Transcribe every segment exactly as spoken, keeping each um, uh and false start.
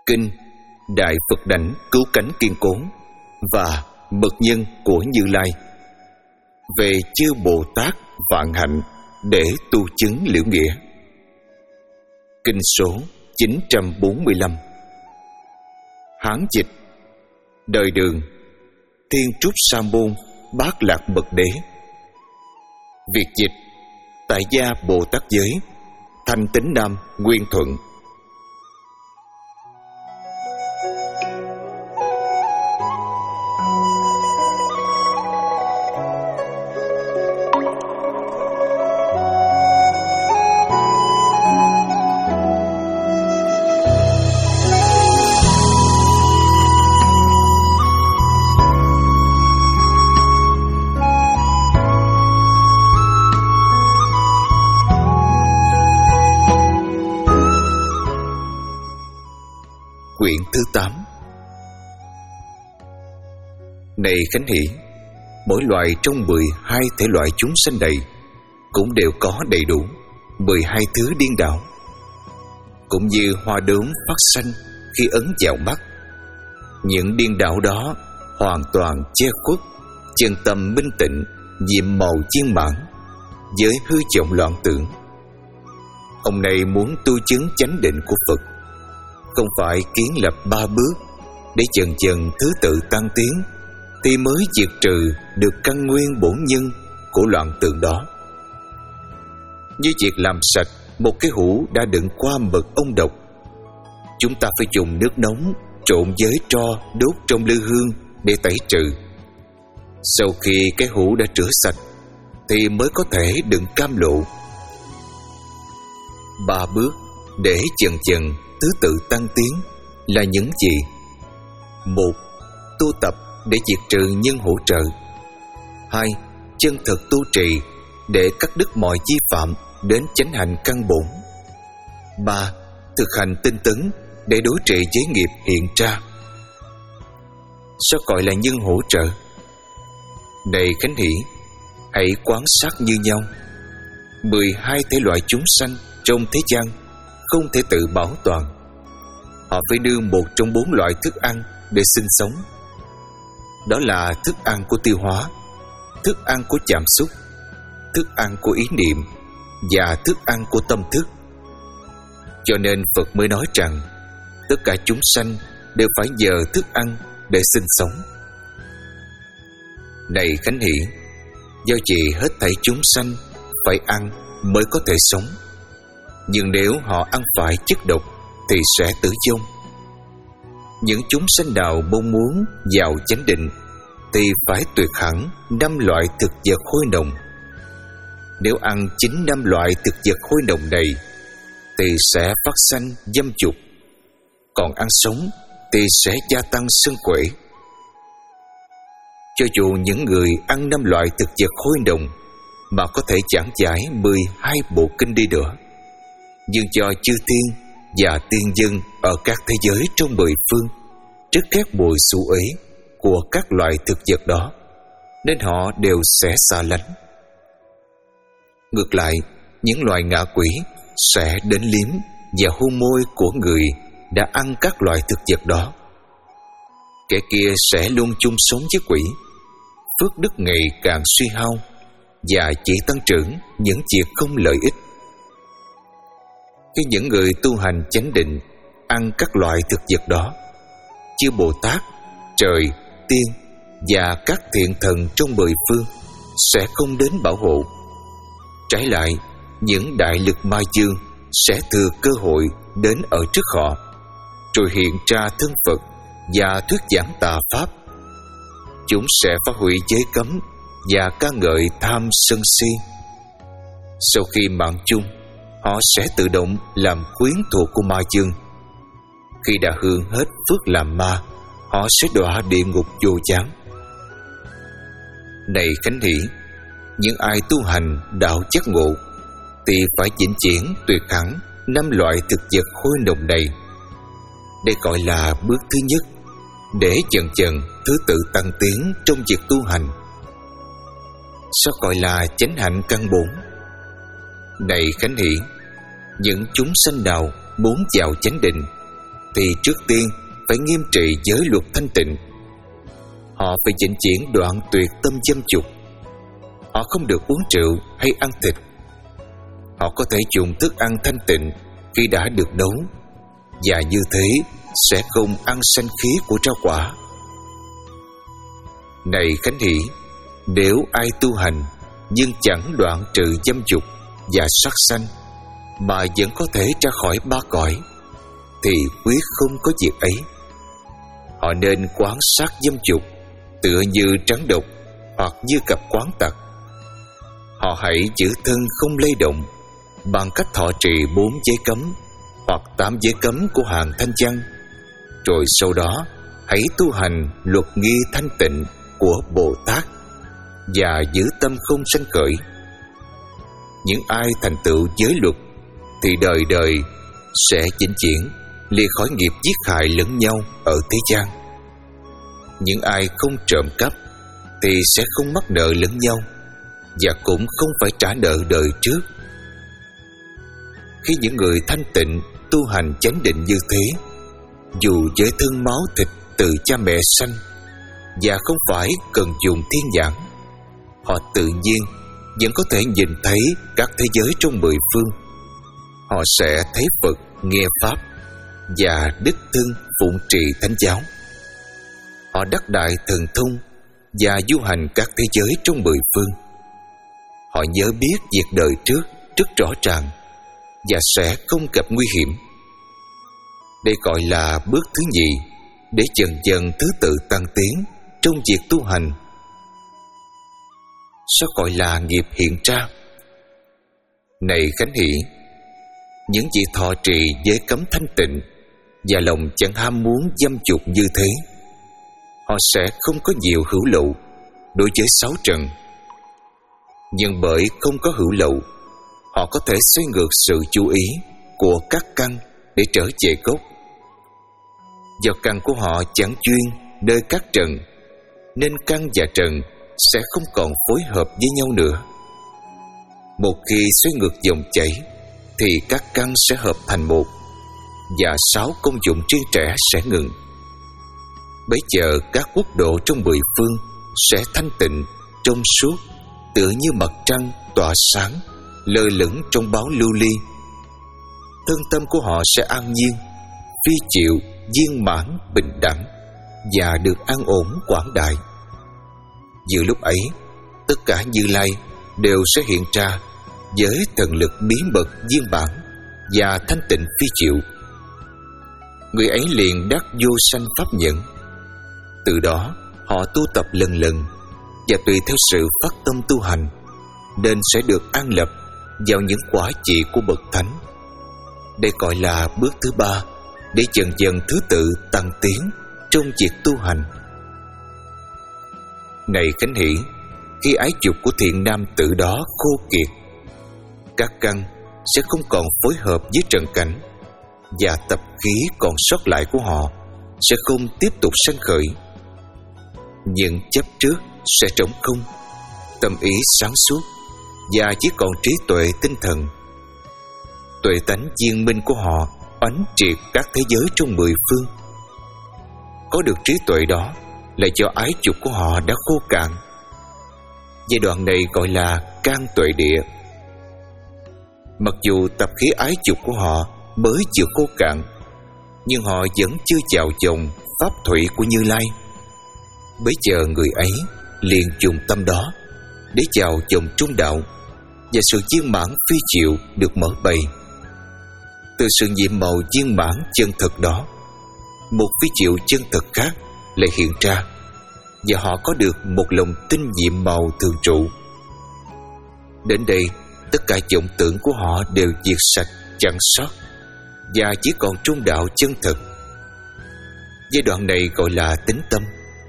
kinh Đại Phật Đảnh Cứu Cánh Kiên Cố và Mật Nhân của Như Lai về chư Bồ Tát vạn hạnh để tu chứng liễu nghĩa. Kinh số chín trăm bốn mươi lăm. Hán dịch: Đời Đường, Thiên Trúc Sa Môn Bát Lạc Bậc Đế. Việt dịch: Tại gia Bồ Tát Giới, Thanh Tín Nam Nguyên Thuận. Quyển thứ tám. Này Khánh Hỷ, mỗi loài trong mười hai thể loại chúng sanh này cũng đều có đầy đủ mười hai thứ điên đảo. Cũng như hoa đốm phát sanh khi ấn vào mắt, những điên đảo đó hoàn toàn che khuất chân tâm minh tịnh, nhiệm màu viên mãn với hư vọng loạn tưởng. Ông này muốn tu chứng chánh định của Phật, không phải kiến lập ba bước để dần dần thứ tự tăng tiến, thì mới diệt trừ được căn nguyên bổn nhân của loạn tượng đó. Như việc làm sạch một cái hũ đã đựng qua mật ong độc, chúng ta phải dùng nước nóng trộn với tro đốt trong lư hương để tẩy trừ. Sau khi cái hũ đã rửa sạch thì mới có thể đựng cam lộ. Ba bước để dần dần thứ tự tăng tiến là những gì? Một, tu tập để diệt trừ nhân hỗ trợ. Hai, chân thực tu trì để cắt đứt mọi vi phạm đến chánh hành căn bổn. Ba, thực hành tinh tấn để đối trị với nghiệp hiện ra. Sao gọi là nhân hỗ trợ? Này Khánh Hỷ, hãy quan sát như nhau. Mười hai thể loại chúng sanh trong thế gian không thể tự bảo toàn. Họ phải nương một trong bốn loại thức ăn để sinh sống. Đó là thức ăn của tiêu hóa, thức ăn của cảm xúc, thức ăn của ý niệm và thức ăn của tâm thức. Cho nên Phật mới nói rằng tất cả chúng sanh đều phải nhờ thức ăn để sinh sống. Này Khánh Hỷ, do gì hết thảy chúng sanh phải ăn mới có thể sống. Nhưng nếu họ ăn phải chất độc thì sẽ tử vong. Những chúng sanh nào mong muốn vào chánh định thì phải tuyệt hẳn năm loại thực vật hôi nồng. Nếu ăn chín năm loại thực vật hôi nồng này thì sẽ phát sanh dâm dục, còn ăn sống thì sẽ gia tăng sân quệ. Cho dù những người ăn năm loại thực vật hôi nồng mà có thể giảng giải mười hai bộ kinh đi nữa, nhưng do chư thiên và tiên dân ở các thế giới trong mười phương rất ghét mùi xú uế của các loại thực vật đó, nên họ đều sẽ xa lánh. Ngược lại, những loài ngạ quỷ sẽ đến liếm và hôn môi của người đã ăn các loại thực vật đó. Kẻ kia sẽ luôn chung sống với quỷ, phước đức ngày càng suy hao và chỉ tăng trưởng những việc không lợi ích. Khi những người tu hành chánh định ăn các loại thực vật đó, chư Bồ Tát, trời, tiên và các thiện thần trong mười phương sẽ không đến bảo hộ. Trái lại, những đại lực ma dương sẽ thừa cơ hội đến ở trước họ, rồi hiện ra thân Phật và thuyết giảng tà pháp. Chúng sẽ phá hủy giới cấm và ca ngợi tham sân si. Sau khi mạng chung, họ sẽ tự động làm quyến thuộc của ma dương. Khi đã hưởng hết phước làm ma, họ sẽ đọa địa ngục vô gián. Này Khánh Hỷ, những ai tu hành đạo giác ngộ thì phải vĩnh viễn tuyệt hẳn năm loại thực vật hôi nồng này. Đây gọi là bước thứ nhất, để dần dần thứ tự tăng tiến trong việc tu hành. Sao gọi là chánh hạnh căn bổn? Này Khánh Hỷ, những chúng sanh nào muốn vào chánh định thì trước tiên phải nghiêm trị giới luật thanh tịnh. Họ phải chỉnh chuyển đoạn tuyệt tâm dâm dục. Họ không được uống rượu hay ăn thịt. Họ có thể dùng thức ăn thanh tịnh khi đã được nấu, và như thế sẽ không ăn sanh khí của rau quả. Này Khánh Hỷ, nếu ai tu hành nhưng chẳng đoạn trừ dâm dục và sát sanh mà vẫn có thể ra khỏi ba cõi, thì quyết không có việc ấy. Họ nên quán sát dâm dục tựa như trắng độc hoặc như cặp quán tặc. Họ hãy giữ thân không lay động bằng cách thọ trì bốn giới cấm hoặc tám giới cấm của hàng thanh văn, rồi sau đó hãy tu hành luật nghi thanh tịnh của Bồ Tát và giữ tâm không sanh khởi. Những ai thành tựu giới luật thì đời đời sẽ vĩnh viễn lìa khỏi nghiệp giết hại lẫn nhau ở thế gian. Những ai không trộm cắp thì sẽ không mắc nợ lẫn nhau và cũng không phải trả nợ đời trước. Khi những người thanh tịnh tu hành chánh định như thế, dù với thân máu thịt từ cha mẹ sanh và không phải cần dùng thiên nhãn, họ tự nhiên vẫn có thể nhìn thấy các thế giới trong mười phương. Họ sẽ thấy Phật, nghe Pháp và đích thân phụng trì thánh giáo. Họ đắc đại thần thông và du hành các thế giới trong mười phương. Họ nhớ biết việc đời trước rất rõ ràng và sẽ không gặp nguy hiểm. Đây gọi là bước thứ nhì, để dần dần thứ tự tăng tiến trong việc tu hành. Sao gọi là nghiệp hiện ra? Này Khánh Hỷ, những vị thọ trì giới cấm thanh tịnh và lòng chẳng ham muốn dâm dục như thế, họ sẽ không có nhiều hữu lậu đối với sáu trần. Nhưng bởi không có hữu lậu, họ có thể xoay ngược sự chú ý của các căn để trở về gốc. Do căn của họ chẳng chuyên nơi các trần, nên căn và trần sẽ không còn phối hợp với nhau nữa. Một khi xoay ngược dòng chảy thì các căn sẽ hợp thành một, và sáu công dụng riêng rẽ sẽ ngừng. Bấy giờ các quốc độ trong mười phương sẽ thanh tịnh, trong suốt, tựa như mặt trăng tỏa sáng, lơ lửng trong báo lưu ly. Thân tâm của họ sẽ an nhiên, phi chịu, viên mãn, bình đẳng và được an ổn quảng đại. Giữa lúc ấy, tất cả Như Lai đều sẽ hiện ra với thần lực bí mật viên bản và thanh tịnh phi chịu. Người ấy liền đắc vô sanh pháp nhẫn. Từ đó họ tu tập lần lần và tùy theo sự phát tâm tu hành, nên sẽ được an lập vào những quả vị của bậc thánh. Đây gọi là bước thứ ba, để dần dần thứ tự tăng tiến trong việc tu hành. Này Khánh Hỷ, khi ái dục của thiện nam tử đó khô kiệt, các căn sẽ không còn phối hợp với trần cảnh, và tập khí còn sót lại của họ sẽ không tiếp tục sanh khởi. Những chấp trước sẽ trống không, tâm ý sáng suốt và chỉ còn trí tuệ tinh thần. Tuệ tánh viên minh của họ oánh triệt các thế giới trong mười phương. Có được trí tuệ đó là do ái dục của họ đã khô cạn. Giai đoạn này gọi là can tuệ địa. Mặc dù tập khí ái dục của họ mới chưa khô cạn, nhưng họ vẫn chưa chào dòng pháp thủy của Như Lai. Bấy giờ người ấy liền dùng tâm đó để chào dòng trung đạo, và sự viên mãn phi diệu được mở bày. Từ sự nhiệm màu viên mãn chân thực đó, một phi diệu chân thực khác lại hiện ra, và họ có được một lòng tinh nhiệm màu thường trụ. Đến đây, tất cả vọng tưởng của họ đều diệt sạch chẳng sót, và chỉ còn trung đạo chân thực. Giai đoạn này gọi là tính tâm.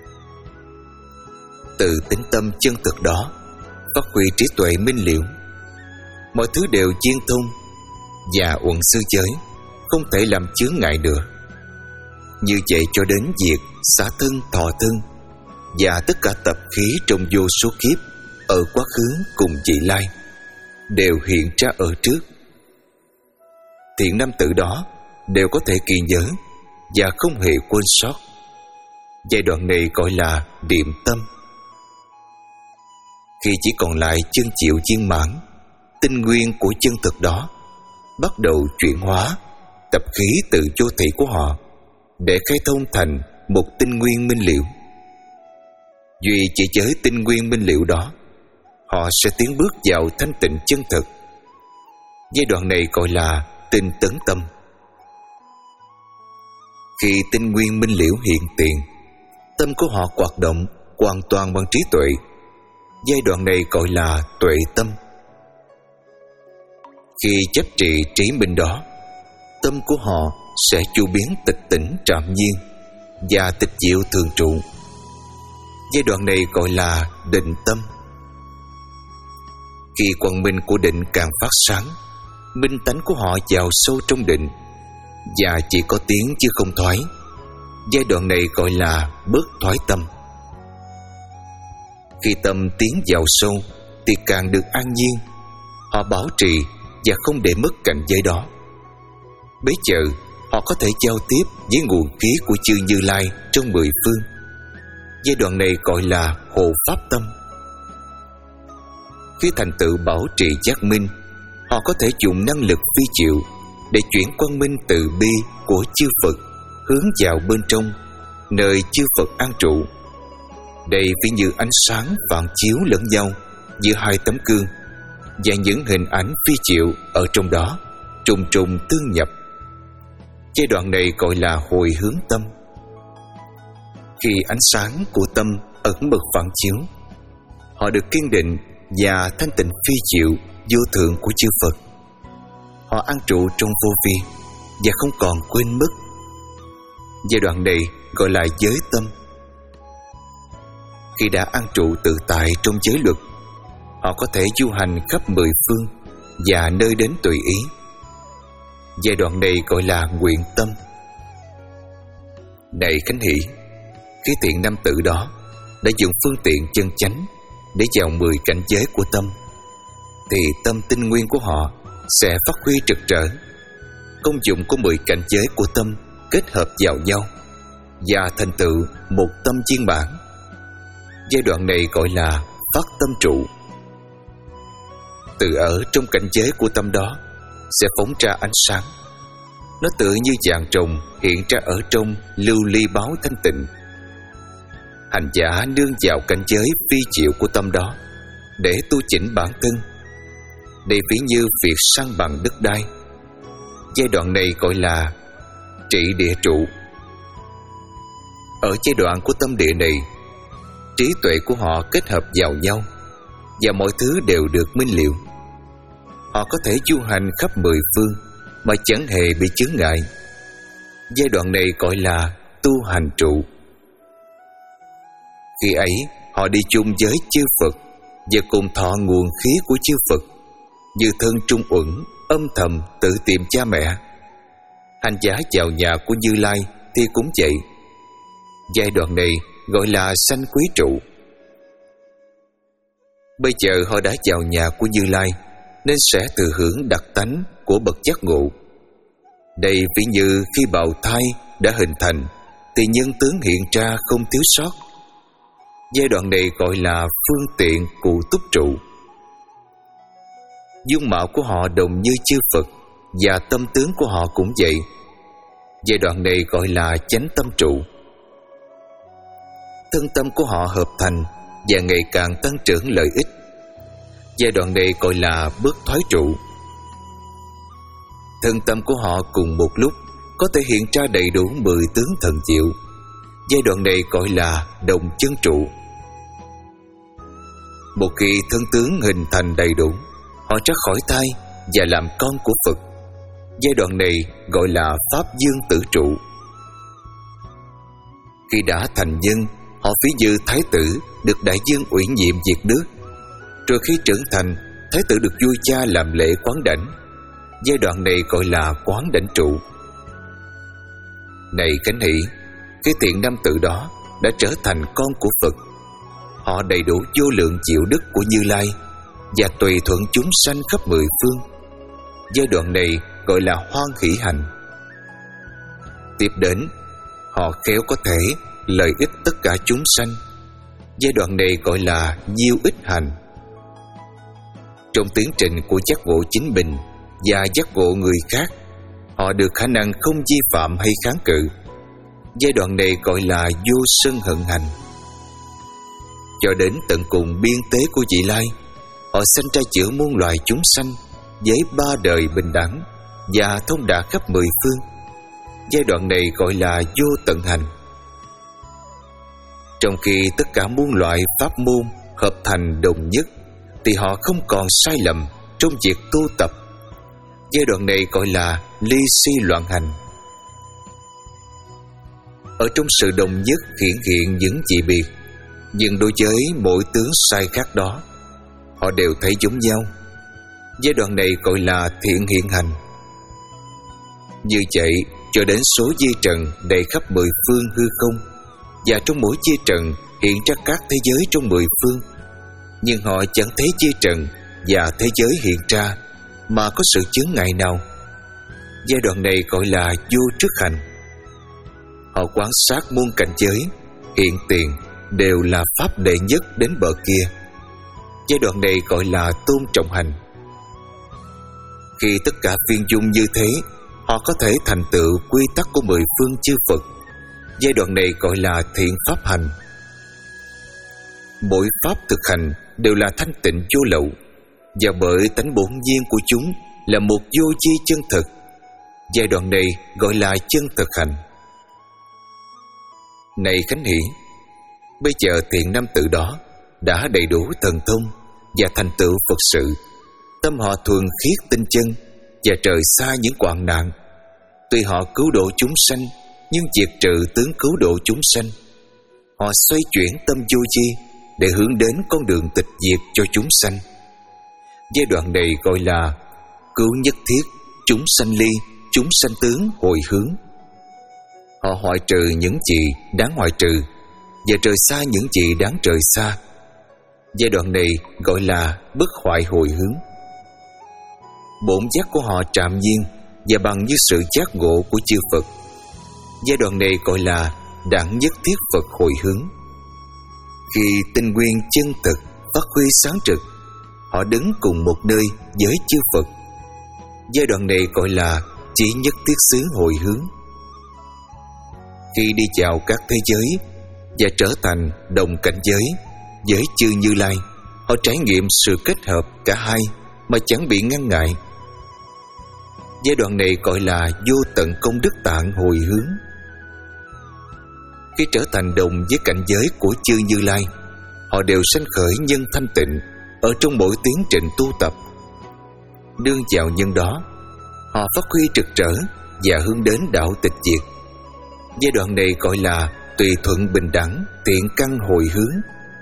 Từ tính tâm chân thực đó phát huy trí tuệ minh liễu. Mọi thứ đều viên thông, và uẩn sư giới không thể làm chướng ngại nữa. Như vậy cho đến việc xả thân thọ thân và tất cả tập khí trong vô số kiếp ở quá khứ cùng vị lai đều hiện ra ở trước. Thiện nam tử đó đều có thể ghi nhớ và không hề quên sót. Giai đoạn này gọi là điềm tâm. Khi chỉ còn lại chân chịu viên mãn, tinh nguyên của chân thực đó bắt đầu chuyển hóa tập khí từ vô thị của họ để khai thông thành một tinh nguyên minh liễu. Duy chỉ với tinh nguyên minh liễu đó, họ sẽ tiến bước vào thanh tịnh chân thực. Giai đoạn này gọi là tinh tấn tâm. Khi tinh nguyên minh liễu hiện tiền, tâm của họ hoạt động hoàn toàn bằng trí tuệ. Giai đoạn này gọi là tuệ tâm. Khi chấp trì trí minh đó, tâm của họ sẽ chu biến tịch tỉnh trạm nhiên và tịch diệu thường trụ. Giai đoạn này gọi là định tâm. Khi quang minh của định càng phát sáng, minh tánh của họ vào sâu trong định và chỉ có tiếng chứ không thoái. Giai đoạn này gọi là bớt thoái tâm. Khi tâm tiến vào sâu thì càng được an nhiên. Họ bảo trì và không để mất cảnh giới đó. Bấy giờ họ có thể giao tiếp với nguồn khí của chư Như Lai trong mười phương. Giai đoạn này gọi là hộ pháp tâm. Khi thành tựu bảo trì giác minh, họ có thể dùng năng lực phi triệu để chuyển quang minh từ bi của chư Phật hướng vào bên trong, nơi chư Phật an trụ. Đây ví như ánh sáng phản chiếu lẫn nhau giữa hai tấm gương, và những hình ảnh phi triệu ở trong đó trùng trùng tương nhập. Giai đoạn này gọi là hồi hướng tâm. Khi ánh sáng của tâm ẩn mật phản chiếu, họ được kiên định và thanh tịnh phi triệu vô thượng của chư Phật. Họ an trụ trong vô vi và không còn quên mất. Giai đoạn này gọi là giới tâm. Khi đã an trụ tự tại trong giới luật, họ có thể du hành khắp mười phương và nơi đến tùy ý. Giai đoạn này gọi là nguyện tâm. Này Khánh Hỷ, khi thiện nam tử đó đã dùng phương tiện chân chánh để vào mười cảnh giới của tâm, thì tâm tinh nguyên của họ sẽ phát huy trực trở. Công dụng của mười cảnh giới của tâm kết hợp vào nhau và thành tựu một tâm viên mãn. Giai đoạn này gọi là phát tâm trụ. Từ ở trong cảnh giới của tâm đó sẽ phóng ra ánh sáng. Nó tựa như vàng rồng hiện ra ở trong lưu ly báo thanh tịnh. Hành giả nương vào cảnh giới phi diệu của tâm đó để tu chỉnh bản thân. Đây ví như việc san bằng đất đai. Giai đoạn này gọi là trị địa trụ. Ở giai đoạn của tâm địa này, trí tuệ của họ kết hợp vào nhau và mọi thứ đều được minh liễu. Họ có thể du hành khắp mười phương mà chẳng hề bị chướng ngại. Giai đoạn này gọi là tu hành trụ. Khi ấy họ đi chung với chư Phật và cùng thọ nguồn khí của chư Phật, như thân trung uẩn âm thầm tự tìm cha mẹ. Hành giả vào nhà của Như Lai thì cũng vậy. Giai đoạn này gọi là sanh quý trụ. Bây giờ họ đã vào nhà của Như Lai nên sẽ thừa hưởng đặc tánh của bậc giác ngộ. Đây ví như khi bào thai đã hình thành thì nhân tướng hiện ra không thiếu sót. Giai đoạn này gọi là phương tiện cụ túc trụ. Dung mạo của họ đồng như chư Phật và tâm tướng của họ cũng vậy. Giai đoạn này gọi là chánh tâm trụ. Thân tâm của họ hợp thành và ngày càng tăng trưởng lợi ích. Giai đoạn này gọi là bước thoái trụ. Thân tâm của họ cùng một lúc có thể hiện ra đầy đủ mười tướng thần diệu. Giai đoạn này gọi là đồng chân trụ. Một khi thân tướng hình thành đầy đủ, họ ra khỏi thai và làm con của Phật. Giai đoạn này gọi là pháp dương tử trụ. Khi đã thành nhân, họ ví như thái tử được đại dương ủy nhiệm diệt nước. Rồi khi trưởng thành, thái tử được vua cha làm lễ quán đảnh. Giai đoạn này gọi là quán đảnh trụ. Này Khánh Hỷ, cái thiện nam tử đó đã trở thành con của Phật. Họ đầy đủ vô lượng diệu đức của Như Lai và tùy thuận chúng sanh khắp mười phương. Giai đoạn này gọi là hoan hỷ hành. Tiếp đến, họ khéo có thể lợi ích tất cả chúng sanh. Giai đoạn này gọi là nhiêu ích hành. Trong tiến trình của giác ngộ chính mình và giác ngộ người khác, họ được khả năng không vi phạm hay kháng cự. Giai đoạn này gọi là vô sân hận hành. Cho đến tận cùng biên tế của vị lai, họ sanh ra chữa muôn loài chúng sanh với ba đời bình đẳng và thông đạt khắp mười phương. Giai đoạn này gọi là vô tận hành. Trong khi tất cả muôn loại pháp môn hợp thành đồng nhất, thì họ không còn sai lầm trong việc tu tập. Giai đoạn này gọi là ly si loạn hành. Ở trong sự đồng nhất hiển hiện những dị biệt, nhưng đối với mỗi tướng sai khác đó, họ đều thấy giống nhau. Giai đoạn này gọi là thiện hiện hành. Như vậy cho đến số di trần đầy khắp mười phương hư không, và trong mỗi di trần hiện ra các thế giới trong mười phương, nhưng họ chẳng thấy di trần và thế giới hiện ra mà có sự chướng ngại nào. Giai đoạn này gọi là vô trước hành. Họ quan sát muôn cảnh giới hiện tiền đều là pháp đệ nhất đến bờ kia. Giai đoạn này gọi là tôn trọng hành. Khi tất cả viên dung như thế, họ có thể thành tựu quy tắc của mười phương chư Phật. Giai đoạn này gọi là thiện pháp hành. Mỗi pháp thực hành đều là thanh tịnh vô lậu, và bởi tánh bổn nhiên của chúng là một vô vi chân thực. Giai đoạn này gọi là chân thực hành. Này Khánh Hỷ, bây giờ thiện nam tử đó đã đầy đủ thần thông và thành tựu Phật sự. Tâm họ thuần khiết tinh chân và trời xa những hoạn nạn. Tuy họ cứu độ chúng sanh, nhưng diệt trừ tướng cứu độ chúng sanh. Họ xoay chuyển tâm vô vi để hướng đến con đường tịch diệt cho chúng sanh. Giai đoạn này gọi là cứu nhất thiết, chúng sanh ly, chúng sanh tướng hồi hướng. Họ hoại trừ những gì đáng hoại trừ và trời xa những gì đáng trời xa. Giai đoạn này gọi là bất hoại hồi hướng. Bổn giác của họ trạm nhiên và bằng như sự giác ngộ của chư Phật. Giai đoạn này gọi là đẳng nhất thiết Phật hồi hướng. Khi tinh nguyên chân thực phát huy sáng trực, họ đứng cùng một nơi với chư Phật. Giai đoạn này gọi là chỉ nhất thiết xứ hồi hướng. Khi đi vào các thế giới và trở thành đồng cảnh giới với chư Như Lai, họ trải nghiệm sự kết hợp cả hai mà chẳng bị ngăn ngại. Giai đoạn này gọi là vô tận công đức tạng hồi hướng. Khi trở thành đồng với cảnh giới của chư Như Lai, họ đều sanh khởi nhân thanh tịnh ở trong mỗi tiến trình tu tập. Đương vào nhân đó, họ phát huy trực trở và hướng đến đạo tịch diệt. Giai đoạn này gọi là tùy thuận bình đẳng tiện căn hồi hướng.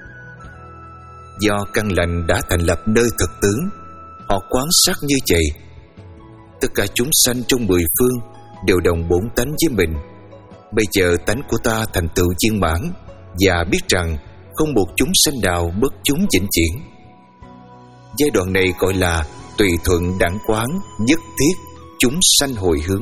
Do căn lành đã thành lập nơi thực tướng, họ quán sát như vậy. Tất cả chúng sanh trong mười phương đều đồng bổn tánh với mình. Bây giờ tánh của ta thành tựu viên mãn, và biết rằng không một chúng sanh nào bất chúng vĩnh viễn. Giai đoạn này gọi là tùy thuận đẳng quán nhất thiết chúng sanh hồi hướng.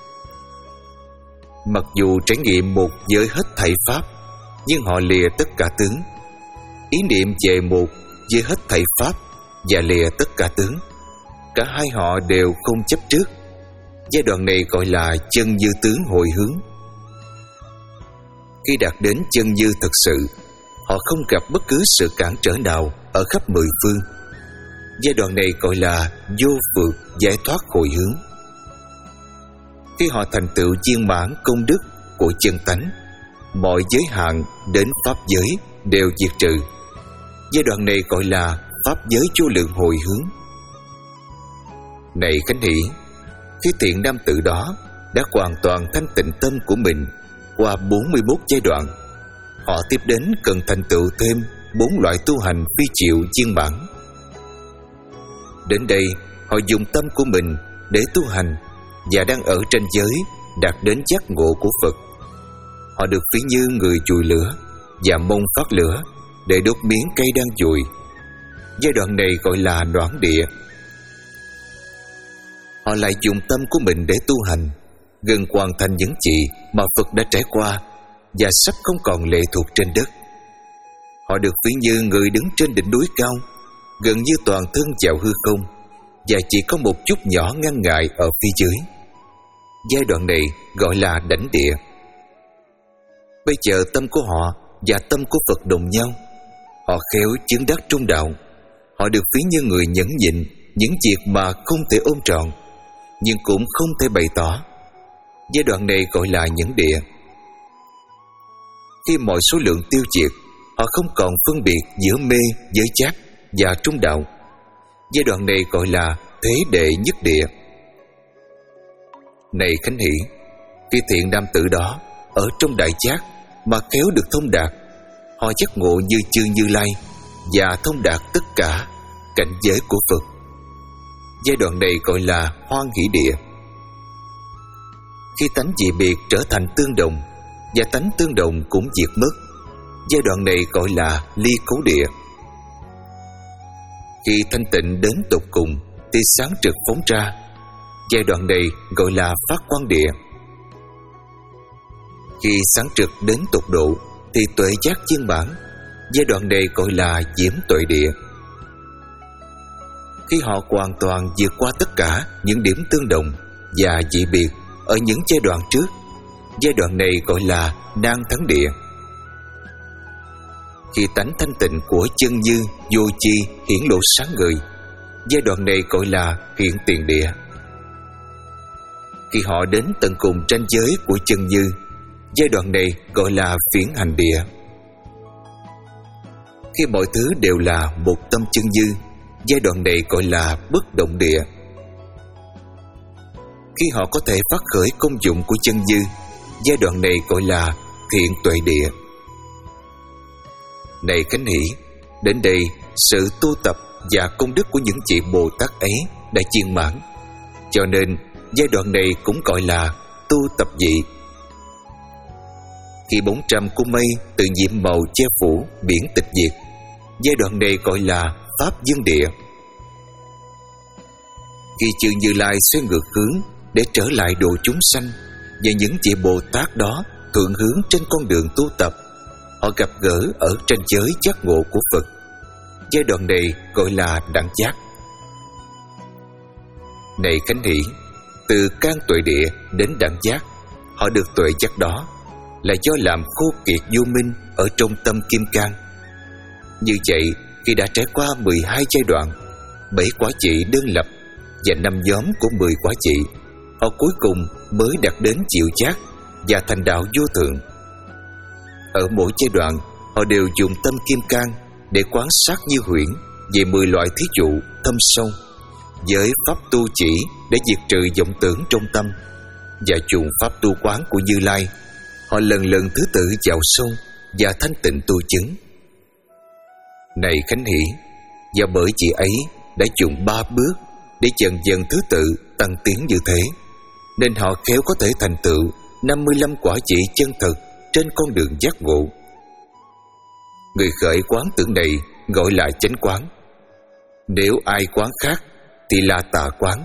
Mặc dù trải nghiệm một giới hết thảy pháp, nhưng họ lìa tất cả tướng. Ý niệm về một với hết thảy pháp và lìa tất cả tướng, cả hai họ đều không chấp trước. Giai đoạn này gọi là chân như tướng hồi hướng. Khi đạt đến chân như thực sự, họ không gặp bất cứ sự cản trở nào ở khắp mười phương. Giai đoạn này gọi là vô phượt giải thoát hồi hướng. Khi họ thành tựu viên mãn công đức của chân tánh, mọi giới hạn đến pháp giới đều diệt trừ. Giai đoạn này gọi là pháp giới vô lượng hồi hướng. Này Khánh Hỷ, khi thiện nam tử đó đã hoàn toàn thanh tịnh tâm của mình qua bốn mươi mốt giai đoạn, họ tiếp đến cần thành tựu thêm bốn loại tu hành phi diệu viên mãn. Đến đây, họ dùng tâm của mình để tu hành và đang ở trên giới đạt đến giác ngộ của Phật. Họ được ví như người chùi lửa và mông phát lửa để đốt miếng cây đang chùi. Giai đoạn này gọi là noãn địa. Họ lại dùng tâm của mình để tu hành gần hoàn thành những gì mà Phật đã trải qua và sắp không còn lệ thuộc trên đất. Họ được ví như người đứng trên đỉnh núi cao, gần như toàn thân vào hư không, và chỉ có một chút nhỏ ngăn ngại ở phía dưới. Giai đoạn này gọi là đảnh địa. Bây giờ tâm của họ và tâm của Phật đồng nhau. Họ khéo chứng đắc trung đạo. Họ được ví như người nhẫn nhịn những việc mà không thể ôm trọn, nhưng cũng không thể bày tỏ. Giai đoạn này gọi là nhẫn địa. Khi mọi số lượng tiêu diệt, họ không còn phân biệt giữa mê, giới chát và trung đạo. Giai đoạn này gọi là thế đệ nhất địa. Này Khánh Hỷ, khi thiện nam tử đó ở trong đại giác mà khéo được thông đạt, họ giác ngộ như chư Như Lai và thông đạt tất cả cảnh giới của Phật. Giai đoạn này gọi là hoan hỷ địa. Khi tánh dị biệt trở thành tương đồng và tánh tương đồng cũng diệt mất, giai đoạn này gọi là ly cấu địa. Khi thanh tịnh đến tột cùng thì sáng trực phóng ra, giai đoạn này gọi là phát quang địa. Khi sáng trực đến tột độ thì tuệ giác viên mãn, giai đoạn này gọi là diễm tuệ địa. Khi họ hoàn toàn vượt qua tất cả những điểm tương đồng và dị biệt ở những giai đoạn trước, giai đoạn này gọi là nan thắng địa. Khi tánh thanh tịnh của chân như vô chi hiển lộ sáng ngời, giai đoạn này gọi là hiện tiền địa. Khi họ đến tận cùng ranh giới của chân như, giai đoạn này gọi là viễn hành địa. Khi mọi thứ đều là một tâm chân như, giai đoạn này gọi là bất động địa. Khi họ có thể phát khởi công dụng của chân như, giai đoạn này gọi là thiện tuệ địa. Này Khánh Hỷ, đến đây sự tu tập và công đức của những vị Bồ Tát ấy đã viên mãn, cho nên giai đoạn này cũng gọi là tu tập vị. Khi bốn trăm cung mây tự nhiệm màu che phủ biển tịch diệt, giai đoạn này gọi là pháp dương địa. Khi chư Như Lai xoay ngược hướng để trở lại độ chúng sanh, và những vị Bồ Tát đó thuận hướng trên con đường tu tập, họ gặp gỡ ở ranh giới giác ngộ của Phật, giai đoạn này gọi là đẳng giác. Này Khánh Hỷ, từ can tuệ địa đến đẳng giác, họ được tuệ giác đó là do làm khô kiệt vô minh ở trong tâm kim cang. Như vậy, khi đã trải qua mười hai giai đoạn, bảy quả vị đơn lập và năm nhóm của mười quả vị, họ cuối cùng mới đạt đến diệu giác và thành đạo vô thượng. Ở mỗi giai đoạn, họ đều dùng tâm kim cang để quan sát như huyễn về mười loại thí dụ thâm sâu, với pháp tu chỉ để diệt trừ vọng tưởng trong tâm, và dùng pháp tu quán của Như Lai, họ lần lần thứ tự vào sâu và thanh tịnh tu chứng. Này Khánh Hỷ, và bởi chị ấy đã dùng ba bước để dần dần thứ tự tăng tiến như thế, nên họ khéo có thể thành tựu năm mươi lăm quả vị chân thực trên con đường giác ngộ. Người khởi quán tưởng này gọi là chánh quán. Nếu ai quán khác thì là tà quán.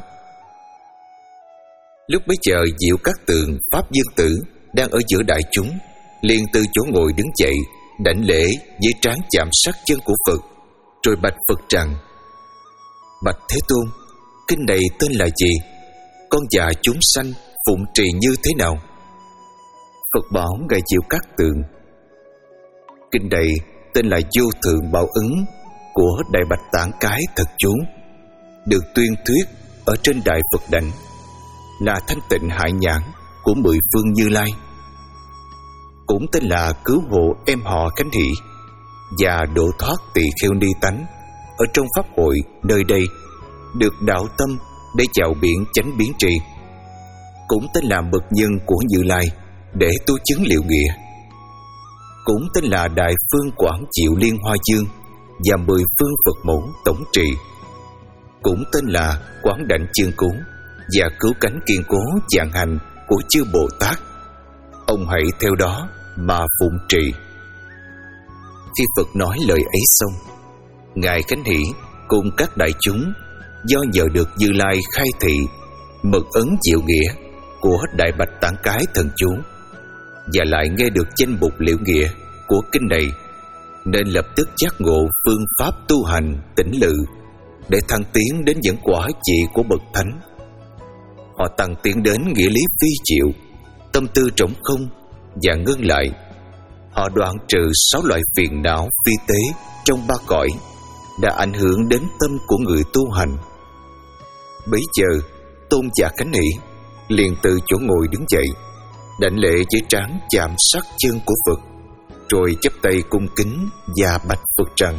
Lúc bấy giờ Diệu Cát Tường Pháp Dương Tử đang ở giữa đại chúng, liền từ chỗ ngồi đứng dậy, đảnh lễ với trán chạm sát chân của Phật, rồi bạch Phật rằng: Bạch Thế Tôn, kinh này tên là gì? Con và chúng sanh phụng trì như thế nào? Phật bảo ngài Diệu Cát Tường: Kinh này tên là Vô Thượng Bảo Ứng của Đại Bạch Tạng Cái Thật Chú, được tuyên thuyết ở trên Đại Phật Đảnh, là thanh tịnh hại nhãn của mười phương Như Lai. Cũng tên là Cứu Hộ Em Họ Khánh Hỷ và Độ Thoát Tỳ Kheo Ni Tánh ở trong pháp hội nơi đây, được đạo tâm để chào biển chánh biến trì. Cũng tên là Bậc Nhân của Như Lai để tu chứng liệu nghĩa. Cũng tên là Đại Phương Quảng Diệu Liên Hoa Dương và mười phương Phật mẫu tổng trì. Cũng tên là Quán Đảnh Chương Cứu và Cứu Cánh Kiên Cố Vạn Hành của chư Bồ Tát. Ông hãy theo đó mà phụng trì. Khi Phật nói lời ấy xong, ngài Khánh Hỷ cùng các đại chúng do nhờ được Như Lai khai thị mật ấn diệu nghĩa, của Đại Bạch Tạng Cái thần chú, và lại nghe được danh mục liễu nghĩa của kinh này, nên lập tức giác ngộ phương pháp tu hành tỉnh lự để thăng tiến đến những quả vị của bậc thánh. Họ tăng tiến đến nghĩa lý phi diệu, tâm tư trống không và ngưng lại. Họ đoạn trừ sáu loại phiền não phi tế trong ba cõi đã ảnh hưởng đến tâm của người tu hành. Bấy giờ Tôn giả Khánh Hỷ liền từ chỗ ngồi đứng dậy, đảnh lễ với trán chạm sát chân của Phật, rồi chắp tay cung kính và bạch Phật rằng: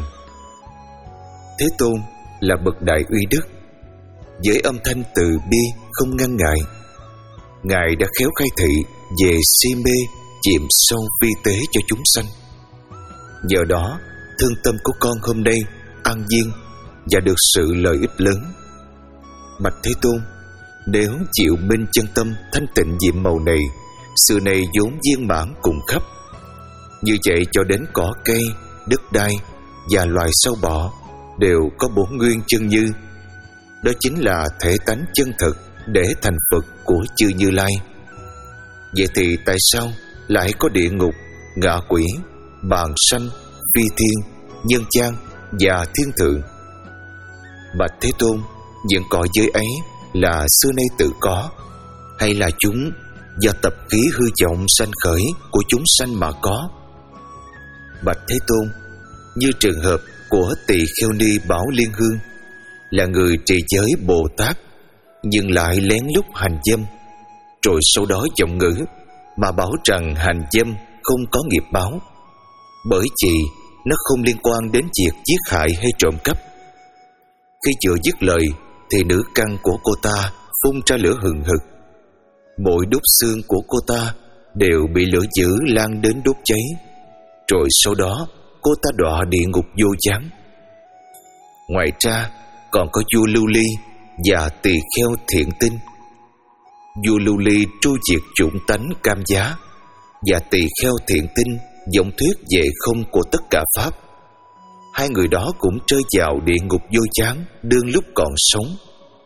Thế Tôn là bậc đại uy đức, với âm thanh từ bi không ngăn ngại, Ngài đã khéo khai thị về si mê chìm sâu vi tế cho chúng sanh. Nhờ đó thương tâm của con hôm nay an nhiên và được sự lợi ích lớn. Bạch Thế Tôn, nếu chịu minh chân tâm thanh tịnh diệm màu này, sự này vốn viên mãn cùng khắp. Như vậy cho đến cỏ cây, đất đai và loài sâu bọ đều có bổn nguyên chân như. Đó chính là thể tánh chân thực để thành Phật của chư Như Lai. Vậy thì tại sao lại có địa ngục, ngạ quỷ, bàn sanh, phi thiên, nhân gian và thiên thượng? Bạch Thế Tôn, những cõi giới ấy là xưa nay tự có, hay là chúng do tập khí hư vọng sanh khởi của chúng sanh mà có? Bạch Thế Tôn, như trường hợp của Tỳ Kheo Ni Bảo Liên Hương, là người trì giới Bồ Tát nhưng lại lén lút hành dâm, rồi sau đó giọng ngữ mà bảo rằng hành dâm không có nghiệp báo, bởi vì nó không liên quan đến việc giết hại hay trộm cắp. Khi vừa dứt lời thì nữ căn của cô ta phun ra lửa hừng hực. Mỗi đốt xương của cô ta đều bị lửa dữ lan đến đốt cháy, rồi sau đó cô ta đọa địa ngục vô gián. Ngoài ra còn có vua Lưu Ly và Tỳ Kheo Thiện Tinh. Vua Lưu Ly tru diệt chủng tánh Cam Giá, và Tỳ Kheo Thiện Tinh giọng thuyết về không của tất cả pháp. Hai người đó cũng rơi vào địa ngục vô gián đương lúc còn sống.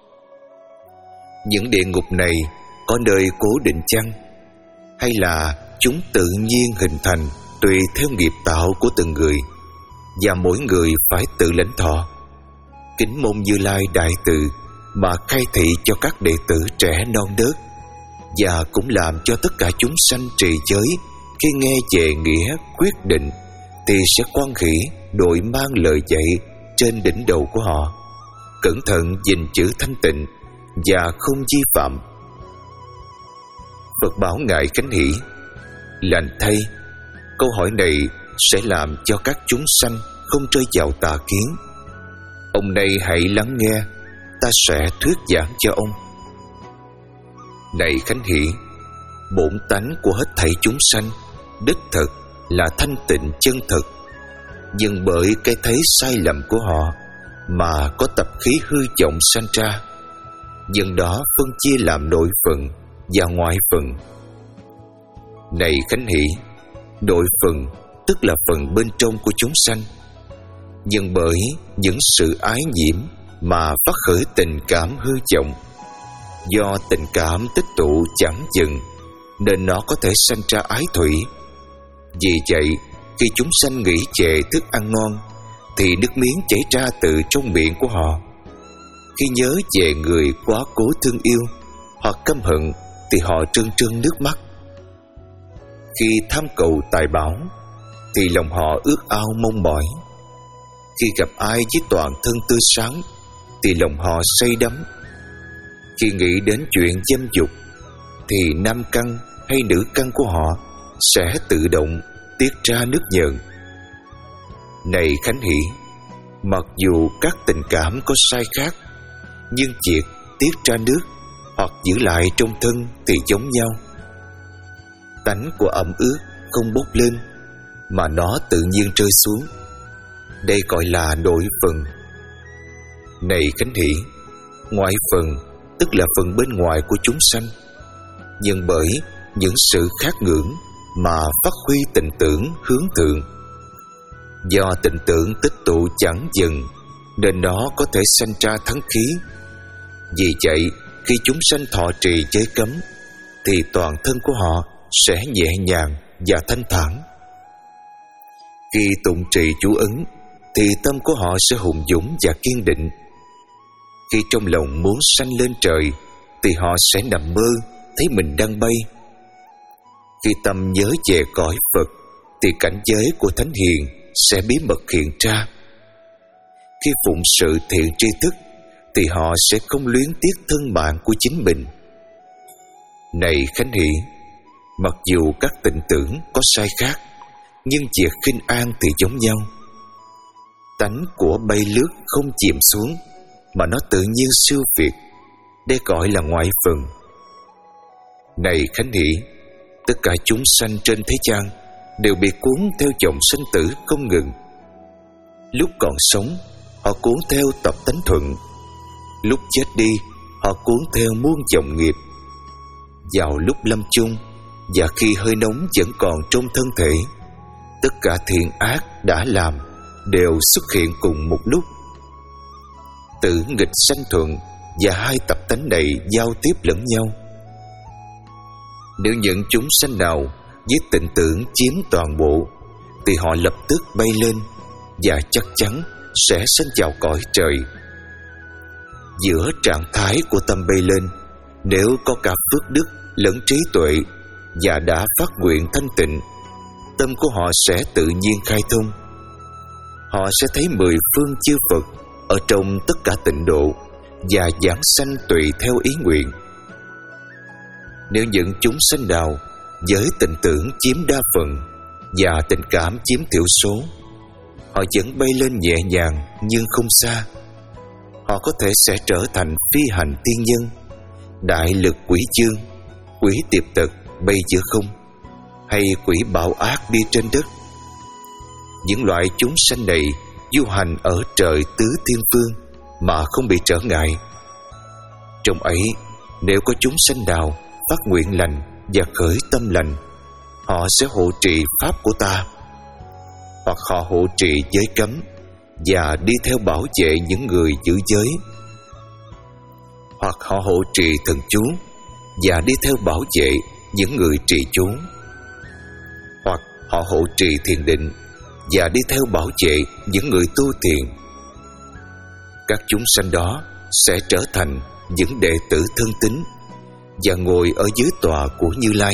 Những địa ngục này có nơi cố định chăng, hay là chúng tự nhiên hình thành tùy theo nghiệp tạo của từng người, và mỗi người phải tự lãnh thọ? Kính mong Như Lai đại từ mà khai thị cho các đệ tử trẻ non nớt, và cũng làm cho tất cả chúng sanh trì giới khi nghe về nghĩa quyết định thì sẽ quan hỷ đội mang lời dạy trên đỉnh đầu của họ, cẩn thận gìn giữ thanh tịnh và không vi phạm. Phật bảo ngài Khánh Hỷ: lành thay, câu hỏi này sẽ làm cho các chúng sanh không rơi vào tà kiến. Ông này hãy lắng nghe, ta sẽ thuyết giảng cho ông. Này Khánh Hỷ, bổn tánh của hết thảy chúng sanh đích thực là thanh tịnh chân thực, nhưng bởi cái thấy sai lầm của họ mà có tập khí hư vọng sanh ra, dân đó phân chia làm nội phần và ngoại phần. Này Khánh Hỷ, nội phần tức là phần bên trong của chúng sanh, nhưng bởi những sự ái nhiễm mà phát khởi tình cảm hư vọng. Do tình cảm tích tụ chẳng dừng nên nó có thể sanh ra ái thủy. Vì vậy, khi chúng sanh nghĩ về thức ăn ngon thì nước miếng chảy ra từ trong miệng của họ. Khi nhớ về người quá cố thương yêu hoặc căm hận thì họ trơn trơn nước mắt. Khi tham cầu tài bảo thì lòng họ ước ao mong mỏi. Khi gặp ai với toàn thân tươi sáng thì lòng họ say đắm. Khi nghĩ đến chuyện dâm dục thì nam căn hay nữ căn của họ sẽ tự động tiết ra nước nhờn. Này Khánh Hỷ, mặc dù các tình cảm có sai khác, nhưng việc tiết ra nước hoặc giữ lại trong thân thì giống nhau. Tánh của ẩm ướt không bốc lên mà nó tự nhiên rơi xuống. Đây gọi là nội phần. Này Khánh Hỷ, ngoại phần tức là phần bên ngoài của chúng sanh, nhưng bởi những sự khác ngưỡng mà phát huy tình tưởng hướng thượng. Do tình tưởng tích tụ chẳng dừng nên nó có thể sanh ra thắng khí. Vì vậy, khi chúng sanh thọ trì giới cấm thì toàn thân của họ sẽ nhẹ nhàng và thanh thản. Khi tụng trì chú ứng thì tâm của họ sẽ hùng dũng và kiên định. Khi trong lòng muốn sanh lên trời thì họ sẽ nằm mơ thấy mình đang bay. Khi tâm nhớ về cõi Phật thì cảnh giới của thánh hiền sẽ bí mật hiện ra. Khi phụng sự thiện tri thức thì họ sẽ không luyến tiếc thân mạng của chính mình. Này Khánh Hỷ, mặc dù các tịnh tưởng có sai khác, nhưng việc khinh an thì giống nhau. Tánh của bay lướt không chìm xuống, mà nó tự nhiên siêu việt, đây gọi là ngoại phần. Này Khánh Hỷ, tất cả chúng sanh trên thế gian đều bị cuốn theo dòng sinh tử không ngừng. Lúc còn sống, họ cuốn theo tập tánh thuận. Lúc chết đi, họ cuốn theo muôn dòng nghiệp. Vào lúc lâm chung và khi hơi nóng vẫn còn trong thân thể, tất cả thiện ác đã làm đều xuất hiện cùng một lúc. Tử nghịch sanh thuận và hai tập tánh này giao tiếp lẫn nhau. Nếu những chúng sanh nào với tịnh tưởng chiếm toàn bộ thì họ lập tức bay lên và chắc chắn sẽ sanh vào cõi trời. Giữa trạng thái của tâm bay lên, nếu có cả phước đức lẫn trí tuệ và đã phát nguyện thanh tịnh, tâm của họ sẽ tự nhiên khai thông. Họ sẽ thấy mười phương chư Phật ở trong tất cả tịnh độ và giảng sanh tùy theo ý nguyện. Nếu những chúng sanh nào với tịnh tưởng chiếm đa phần và tình cảm chiếm thiểu số, họ vẫn bay lên nhẹ nhàng nhưng không xa. Họ có thể sẽ trở thành phi hành tiên nhân, đại lực quỷ dương, quỷ tiệp tật bay giữa không, hay quỷ bạo ác đi trên đất. Những loại chúng sanh này du hành ở trời tứ thiên phương mà không bị trở ngại. Trong ấy, nếu có chúng sanh nào phát nguyện lành và khởi tâm lành, họ sẽ hộ trì pháp của ta, hoặc họ hộ trì giới cấm và đi theo bảo vệ những người giữ giới, hoặc họ hộ trì thần chú và đi theo bảo vệ những người trì chú, hoặc họ hộ trì thiền định và đi theo bảo vệ những người tu thiền. Các chúng sanh đó sẽ trở thành những đệ tử thân tín và ngồi ở dưới tòa của Như Lai.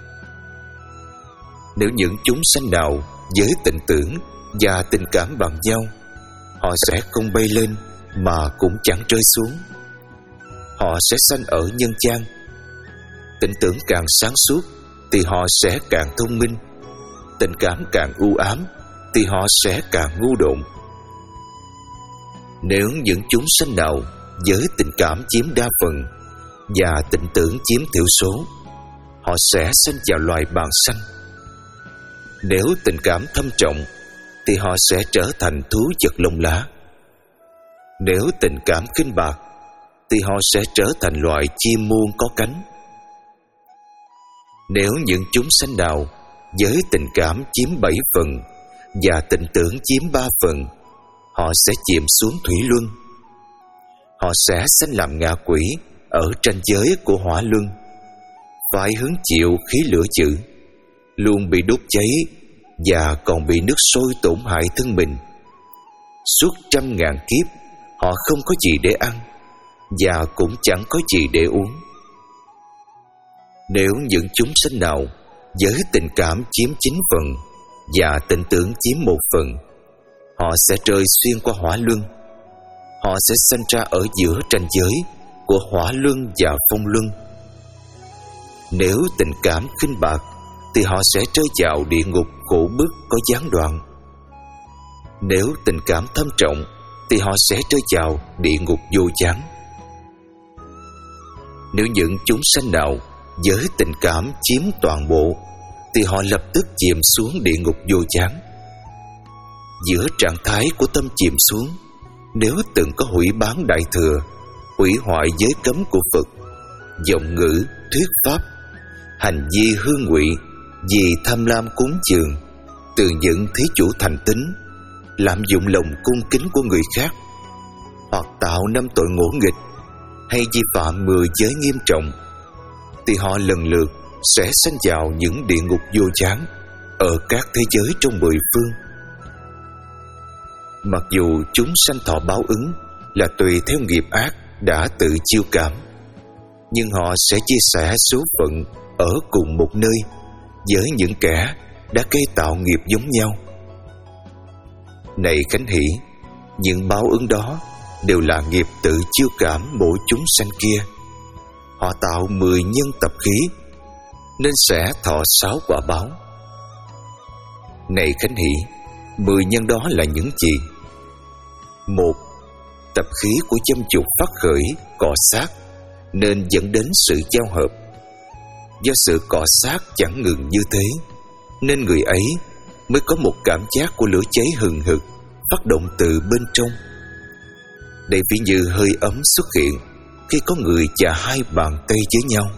Nếu những chúng sanh nào với tịnh tưởng và tình cảm bằng nhau, họ sẽ không bay lên mà cũng chẳng rơi xuống. Họ sẽ sanh ở nhân gian. Tịnh tưởng càng sáng suốt thì họ sẽ càng thông minh. Tình cảm càng u ám thì họ sẽ càng ngu độn. Nếu những chúng sanh nào với tình cảm chiếm đa phần và tịnh tưởng chiếm thiểu số, họ sẽ sanh vào loài bàng sanh. Nếu tình cảm thâm trọng thì họ sẽ trở thành thú vật lông lá. Nếu tình cảm khinh bạc thì họ sẽ trở thành loài chim muôn có cánh. Nếu những chúng sanh nào với tình cảm chiếm bảy phần và tịnh tưởng chiếm ba phần, họ sẽ chìm xuống thủy luân. Họ sẽ sanh làm ngạ quỷ ở ranh giới của hỏa luân, phải hứng chịu khí lửa dữ, luôn bị đốt cháy và còn bị nước sôi tổn hại thân mình. Suốt trăm ngàn kiếp họ không có gì để ăn và cũng chẳng có gì để uống. Nếu những chúng sanh nào với tình cảm chiếm chín phần và tịnh tưởng chiếm một phần, họ sẽ rơi xuyên qua hỏa luân. Họ sẽ sanh ra ở giữa ranh giới của hỏa luân và phong luân. Nếu tình cảm khinh bạc thì họ sẽ rơi vào địa ngục khổ bức có gián đoạn. Nếu tình cảm thâm trọng thì họ sẽ rơi vào địa ngục vô gián. Nếu những chúng sanh nào với tình cảm chiếm toàn bộ thì họ lập tức chìm xuống địa ngục vô gián. Giữa trạng thái của tâm chìm xuống, nếu từng có hủy bán đại thừa, hủy hoại giới cấm của Phật, giọng ngữ, thuyết pháp, hành vi hương ngụy vì tham lam cúng dường, từ những thí chủ thành tín, lạm dụng lòng cung kính của người khác, hoặc tạo năm tội ngỗ nghịch hay vi phạm mười giới nghiêm trọng, thì họ lần lượt sẽ sanh vào những địa ngục vô chán ở các thế giới trong mười phương. Mặc dù chúng sanh thọ báo ứng là tùy theo nghiệp ác đã tự chiêu cảm, nhưng họ sẽ chia sẻ số phận ở cùng một nơi với những kẻ đã gây tạo nghiệp giống nhau. Này Khánh Hỷ, những báo ứng đó đều là nghiệp tự chiêu cảm mỗi chúng sanh kia. Họ tạo mười nhân tập khí nên sẽ thọ sáu quả báo. Này Khánh Hỷ, mười nhân đó là những gì? Một, tập khí của dâm dục phát khởi cọ sát nên dẫn đến sự giao hợp. Do sự cọ sát chẳng ngừng như thế nên người ấy mới có một cảm giác của lửa cháy hừng hực phát động từ bên trong. Đây ví như hơi ấm xuất hiện khi có người chà hai bàn tay với nhau.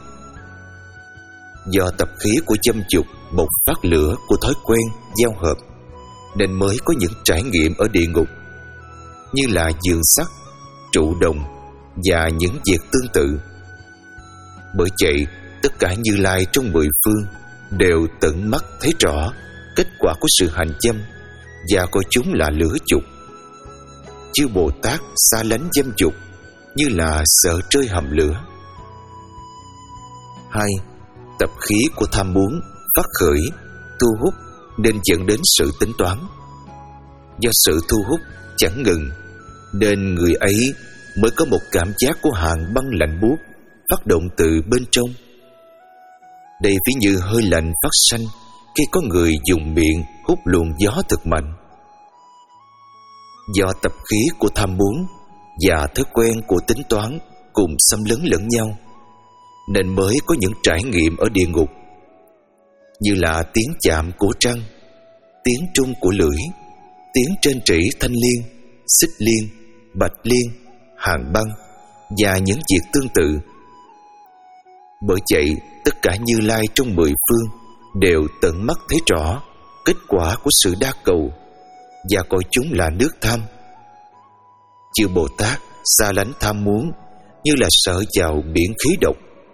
Do tập khí của dâm dục bộc phát lửa của thói quen giao hợp nên mới có những trải nghiệm ở địa ngục như là giường sắt, trụ đồng và những việc tương tự. Bởi vậy, tất cả Như Lai trong mười phương đều tận mắt thấy rõ kết quả của sự hành dâm và coi chúng là lửa dục. Chư Bồ Tát xa lánh dâm dục như là sợ rơi hầm lửa. Hai, tập khí của tham muốn phát khởi thu hút nên dẫn đến sự tính toán. Do sự thu hút chẳng ngừng nên người ấy mới có một cảm giác của hàng băng lạnh buốt phát động từ bên trong. Đây ví như hơi lạnh phát sanh khi có người dùng miệng hút luồng gió thật mạnh. Do tập khí của tham muốn và thói quen của tính toán cùng xâm lấn lẫn nhau nên mới có những trải nghiệm ở địa ngục như là tiếng chạm của trăng, tiếng trung của lưỡi, tiếng trên trĩ thanh liên, xích liên, bạch liên, hàng băng và những việc tương tự. Bởi vậy, tất cả Như Lai trong mười phương đều tận mắt thấy rõ kết quả của sự đa cầu và coi chúng là nước tham. Chư Bồ Tát xa lánh tham muốn như là sợ vào biển khí độc.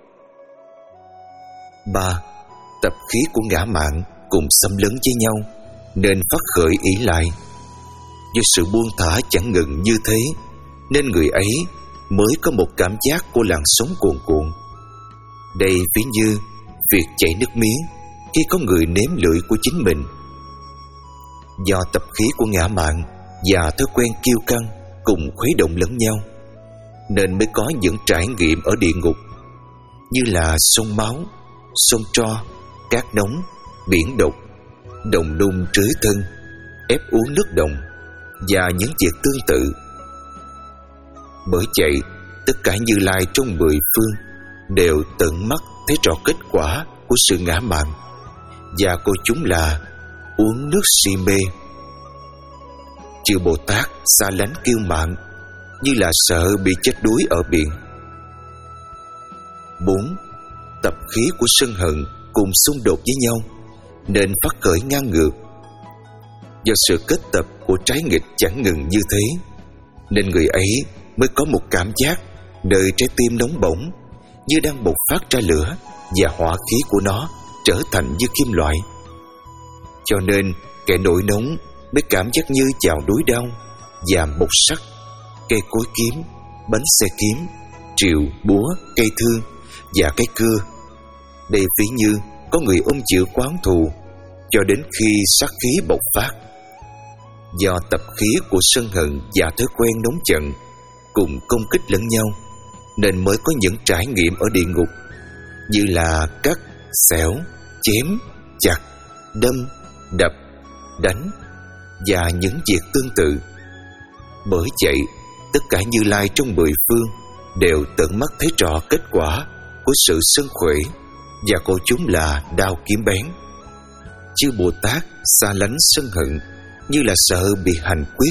Ba, tập khí của ngã mạn cùng xâm lấn với nhau nên phát khởi ỷ lại. Do sự buông thả chẳng ngừng như thế nên người ấy mới có một cảm giác của làn sóng cuồn cuộn. Đây ví như việc chảy nước miếng khi có người nếm lưỡi của chính mình. Do tập khí của ngã mạn và thói quen kiêu căng cùng khuấy động lẫn nhau nên mới có những trải nghiệm ở địa ngục như là sông máu, sông tro, cát nóng, biển độc, đồng đun trưới thân, ép uống nước đồng và những việc tương tự. Bởi vậy, tất cả Như Lai trong mười phương đều tận mắt thấy rõ kết quả của sự ngã mạn và coi chúng là uống nước si mê. Chư Bồ Tát xa lánh kiêu mạn như là sợ bị chết đuối ở biển. Bốn, tập khí của sân hận cùng xung đột với nhau nên phát khởi ngang ngược. Do sự kết tập của trái nghịch chẳng ngừng như thế nên người ấy mới có một cảm giác nơi trái tim nóng bỏng như đang bộc phát ra lửa và hỏa khí của nó trở thành như kim loại. Cho nên kẻ nổi nóng mới cảm giác như chào đuối đau và một sắt, cây cối kiếm, bánh xe kiếm, rìu, búa, cây thương và cái cưa. Đây ví như có người ôm chịu quán thù cho đến khi sát khí bộc phát. Do tập khí của sân hận và thói quen nóng giận cùng công kích lẫn nhau nên mới có những trải nghiệm ở địa ngục như là cắt, xẻo, chém, chặt, đâm, đập, đánh và những việc tương tự. Bởi vậy, tất cả Như Lai trong mười phương đều tận mắt thấy rõ kết quả của sự sân khỏe và coi chúng là đao kiếm bén. Chư Bồ Tát xa lánh sân hận như là sợ bị hành quyết.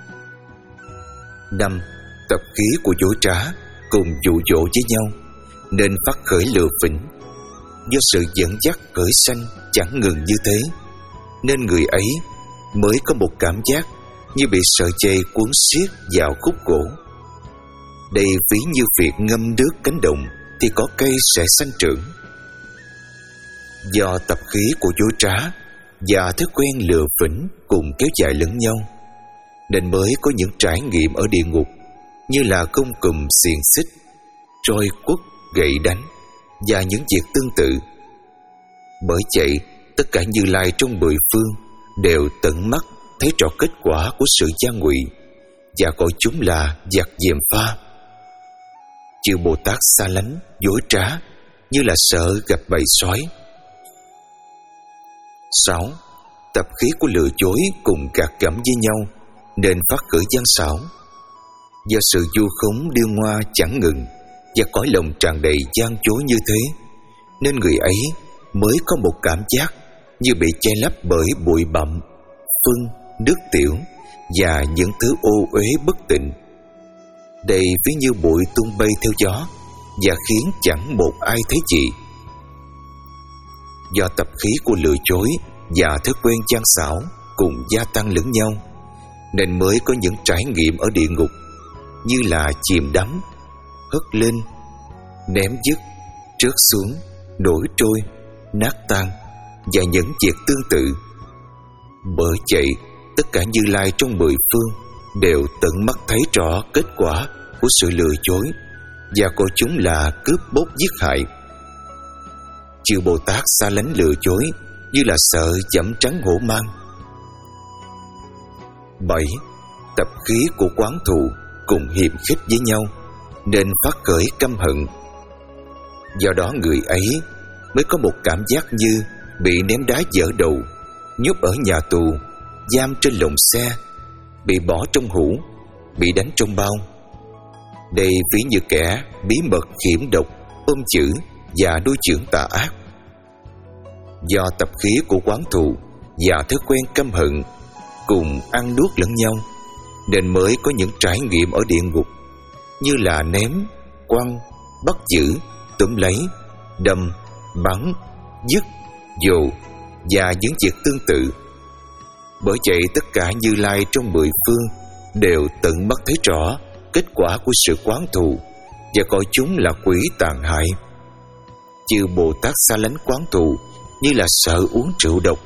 Năm, tập khí của dối trá cùng dụ dỗ với nhau nên phát khởi lừa phỉnh. Do sự dẫn dắt khởi sanh chẳng ngừng như thế nên người ấy mới có một cảm giác như bị sợi dây cuốn xiết vào khúc cổ. Đây ví như việc ngâm nước cánh đồng thì có cây sẽ sanh trưởng. Do tập khí của dối trá và thói quen lừa phỉnh cùng kéo dài lẫn nhau, nên mới có những trải nghiệm ở địa ngục như là công cùm xiềng xích, trôi quất, gậy đánh và những việc tương tự. Bởi vậy, tất cả Như Lai trong mười phương đều tận mắt thấy rõ kết quả của sự gian ngụy và gọi chúng là giặc diệm pha. Chư Bồ Tát xa lánh dối trá như là sợ gặp bầy sói. Sáu. Tập khí của lừa dối cùng gạt gẫm với nhau nên phát khởi gian xảo. Do sự vu khống điêu ngoa chẳng ngừng và cõi lòng tràn đầy gian dối như thế, nên người ấy mới có một cảm giác như bị che lấp bởi bụi bặm, phân, nước tiểu và những thứ ô uế bất tịnh. Đây ví như bụi tung bay theo gió và khiến chẳng một ai thấy gì. Do tập khí của lừa dối và thói quen gian xảo cùng gia tăng lẫn nhau, nên mới có những trải nghiệm ở địa ngục như là chìm đắm, hất lên, ném dứt, trớt xuống, nổi trôi, nát tan và những việc tương tự. Bởi vậy, tất cả Như Lai trong mười phương đều tận mắt thấy rõ kết quả của sự lừa dối và coi chúng là cướp bóc giết hại. Chư Bồ Tát xa lánh lừa dối như là sợ dẫm trắng hổ mang. Bảy. Tập khí của quán thù cùng hiềm khích với nhau nên phát khởi căm hận. Do đó người ấy mới có một cảm giác như bị ném đá vỡ đầu, nhốt ở nhà tù, giam trên lồng xe, bị bỏ trong hũ, bị đánh trong bao. Đây ví như kẻ bí mật hiểm độc, ôm chữ và nuôi dưỡng tà ác. Do tập khí của quán thù và thói quen căm hận cùng ăn nuốt lẫn nhau, nên mới có những trải nghiệm ở địa ngục như là ném, quăng, bắt giữ, túm lấy, đâm, bắn, dứt, dồ và những việc tương tự. Bởi vậy tất cả Như Lai trong mười phương đều tận mắt thấy rõ kết quả của sự quán thù và coi chúng là quỷ tàn hại. Chư Bồ Tát xa lánh quán thù như là sợ uống rượu độc.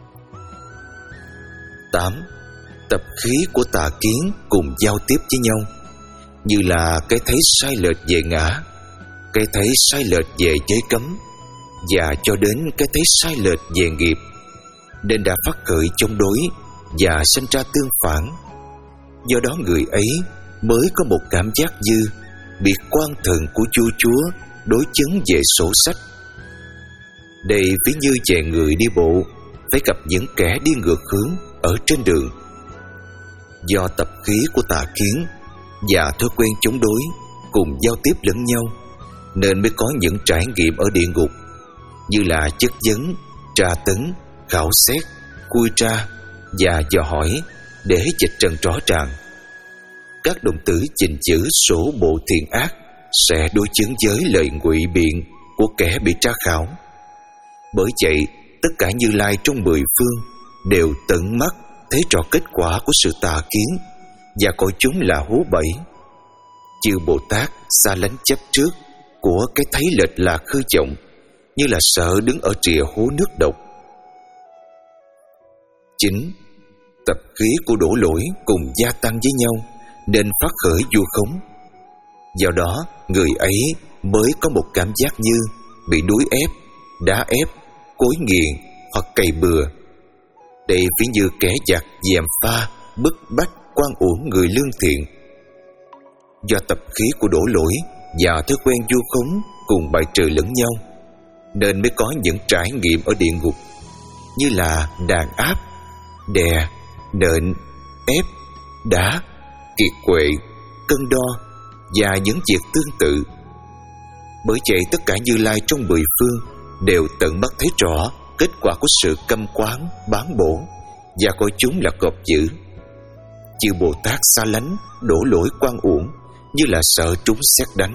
Tám. Tập khí của tà kiến cùng giao tiếp với nhau như là cái thấy sai lệch về ngã, cái thấy sai lệch về giới cấm và cho đến cái thấy sai lệch về nghiệp, nên đã phát khởi chống đối và sinh ra tương phản. Do đó người ấy mới có một cảm giác như bị quan thần của vua chúa đối chứng về sổ sách. Đây ví như về người đi bộ phải gặp những kẻ đi ngược hướng ở trên đường. Do tập khí của tà kiến và thói quen chống đối cùng giao tiếp lẫn nhau, nên mới có những trải nghiệm ở địa ngục như là chất vấn, tra tấn, khảo xét, khui tra và dò hỏi để dịch trần rõ ràng. Các đồng tử trình chữ sổ bộ thiện ác sẽ đối chứng với lời ngụy biện của kẻ bị tra khảo. Bởi vậy, tất cả Như Lai trong mười phương đều tận mắt thấy rõ kết quả của sự tà kiến và coi chúng là hố bẫy. Chư Bồ Tát xa lánh chấp trước của cái thấy lệch lạc khư vọng như là sợ đứng ở rìa hố nước độc. Chín. Tập khí của đổ lỗi cùng gia tăng với nhau nên phát khởi vu khống. Do đó người ấy mới có một cảm giác như bị đuối ép, đá ép, cối nghiền hoặc cày bừa. Đây ví như kẻ giặc gièm pha, bức bách, quan uổng người lương thiện. Do tập khí của đổ lỗi và thói quen vu khống cùng bài trừ lẫn nhau, nên mới có những trải nghiệm ở địa ngục như là đàn áp, đè, nện, ép, đá, kiệt quệ, cân đo và những việc tương tự. Bởi vậy tất cả Như Lai trong mười phương đều tận mắt thấy rõ kết quả của sự căm quán, bán bổ và coi chúng là cọp dữ. Chư Bồ Tát xa lánh, đổ lỗi quan uổng như là sợ trúng sét đánh.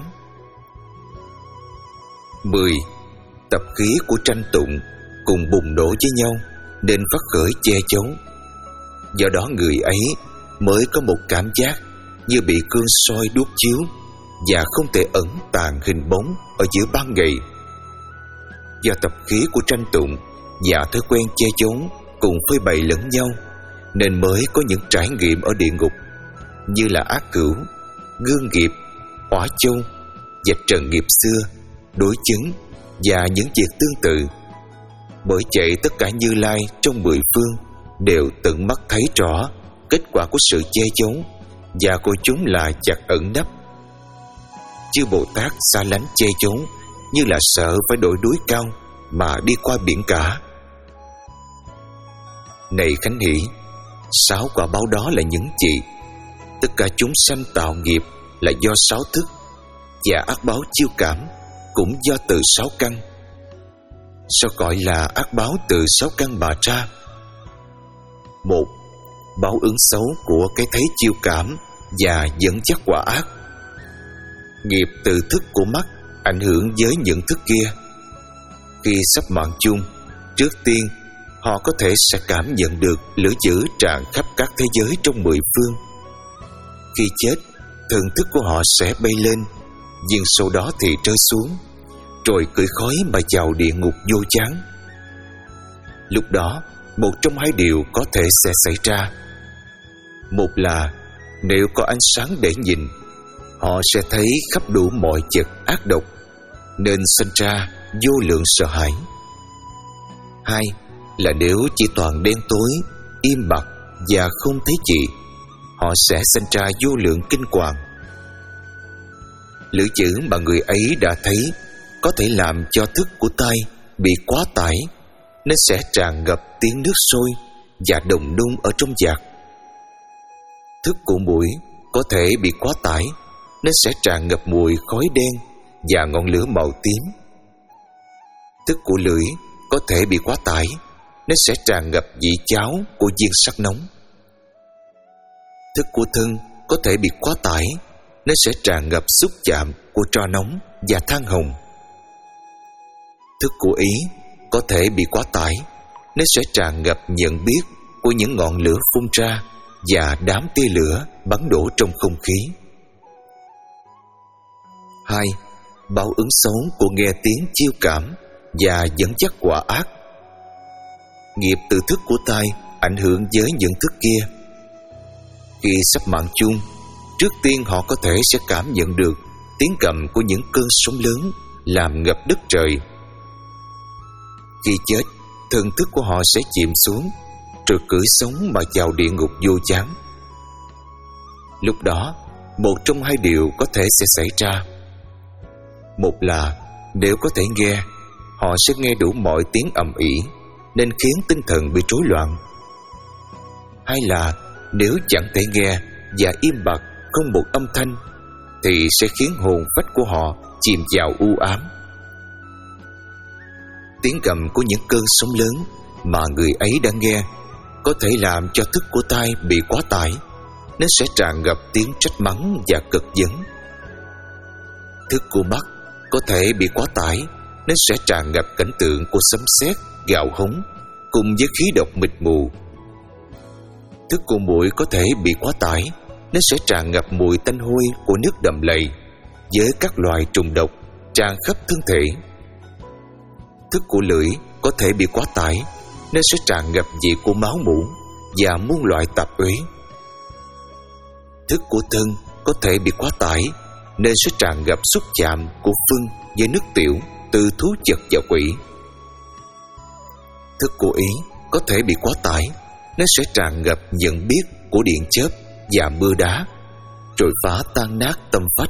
Mười. Tập khí của tranh tụng cùng bùng nổ với nhau nên phát khởi che giấu. Do đó người ấy mới có một cảm giác như bị cơn soi đuốt chiếu và không thể ẩn tàng hình bóng ở giữa ban ngày. Do tập khí của tranh tụng và thói quen che giấu cùng phơi bày lẫn nhau, nên mới có những trải nghiệm ở địa ngục như là ác cửu, gương nghiệp, hỏa châu, vạch trần nghiệp xưa, đối chứng và những việc tương tự. Bởi vậy tất cả Như Lai trong mười phương đều tận mắt thấy rõ kết quả của sự che giấu và coi chúng là chặt ẩn nấp. Chư Bồ Tát xa lánh che giấu như là sợ phải đổi núi cao mà đi qua biển cả. Này Khánh Hỷ, sáu quả báo đó là những gì? Tất cả chúng sanh tạo nghiệp là do sáu thức, và ác báo chiêu cảm cũng do từ sáu căn. Sao gọi là ác báo từ sáu căn mà ra? Một, báo ứng xấu của cái thấy chiêu cảm và dẫn dắt quả ác. Nghiệp từ thức của mắt ảnh hưởng với những thức kia. Khi sắp mạng chung, trước tiên họ có thể sẽ cảm nhận được lửa dữ tràn khắp các thế giới trong mười phương. Khi chết, thần thức của họ sẽ bay lên, nhưng sau đó thì rơi xuống, rồi cưỡi khói mà vào địa ngục vô chán. Lúc đó, một trong hai điều có thể sẽ xảy ra. Một là nếu có ánh sáng để nhìn, họ sẽ thấy khắp đủ mọi vật ác độc, nên sinh ra vô lượng sợ hãi. Hai là nếu chỉ toàn đen tối, im bặt và không thấy gì, họ sẽ sinh ra vô lượng kinh hoàng. Lửa dữ mà người ấy đã thấy có thể làm cho thức của tai bị quá tải, nên sẽ tràn ngập tiếng nước sôi và đồng nôn ở trong vạc. Thức của mũi có thể bị quá tải, nên sẽ tràn ngập mùi khói đen và ngọn lửa màu tím. Thức của lưỡi có thể bị quá tải, nên sẽ tràn ngập vị cháo của viên sắt nóng. Thức của thân có thể bị quá tải, nên sẽ tràn ngập xúc chạm của tro nóng và than hồng. Thức của ý có thể bị quá tải, nên sẽ tràn ngập nhận biết của những ngọn lửa phun ra và đám tia lửa bắn đổ trong không khí. Hai, báo ứng xấu của nghe tiếng chiêu cảm và dẫn dắt quả ác. Nghiệp từ thức của tai ảnh hưởng với những thức kia. Khi sắp mạng chung, trước tiên họ có thể sẽ cảm nhận được tiếng gầm của những cơn sóng lớn làm ngập đất trời. Khi chết, thần thức của họ sẽ chìm xuống, rồi cưỡi sống mà vào địa ngục vô chán. Lúc đó, một trong hai điều có thể sẽ xảy ra. Một là nếu có thể nghe, họ sẽ nghe đủ mọi tiếng ầm ĩ, nên khiến tinh thần bị rối loạn. Hai là nếu chẳng thể nghe và im bặt không một âm thanh, thì sẽ khiến hồn phách của họ chìm vào u ám. Tiếng gầm của những cơn sóng lớn mà người ấy đã nghe có thể làm cho thức của tai bị quá tải, nên sẽ tràn ngập tiếng trách mắng và cực vấn. Thức của mắt có thể bị quá tải, nên sẽ tràn ngập cảnh tượng của sấm sét, gào hống cùng với khí độc mịt mù. Thức của mũi có thể bị quá tải, nên sẽ tràn ngập mùi tanh hôi của nước đầm lầy với các loài trùng độc tràn khắp thân thể. Thức của lưỡi có thể bị quá tải, nên sẽ tràn ngập vị của máu mủ và muôn loại tạp uế. Thức của thân có thể bị quá tải, nên sẽ tràn ngập xúc chạm của phân với nước tiểu từ thú vật và quỷ. Thức của ý có thể bị quá tải, nên sẽ tràn ngập nhận biết của điện chớp và mưa đá, rồi phá tan nát tâm phách.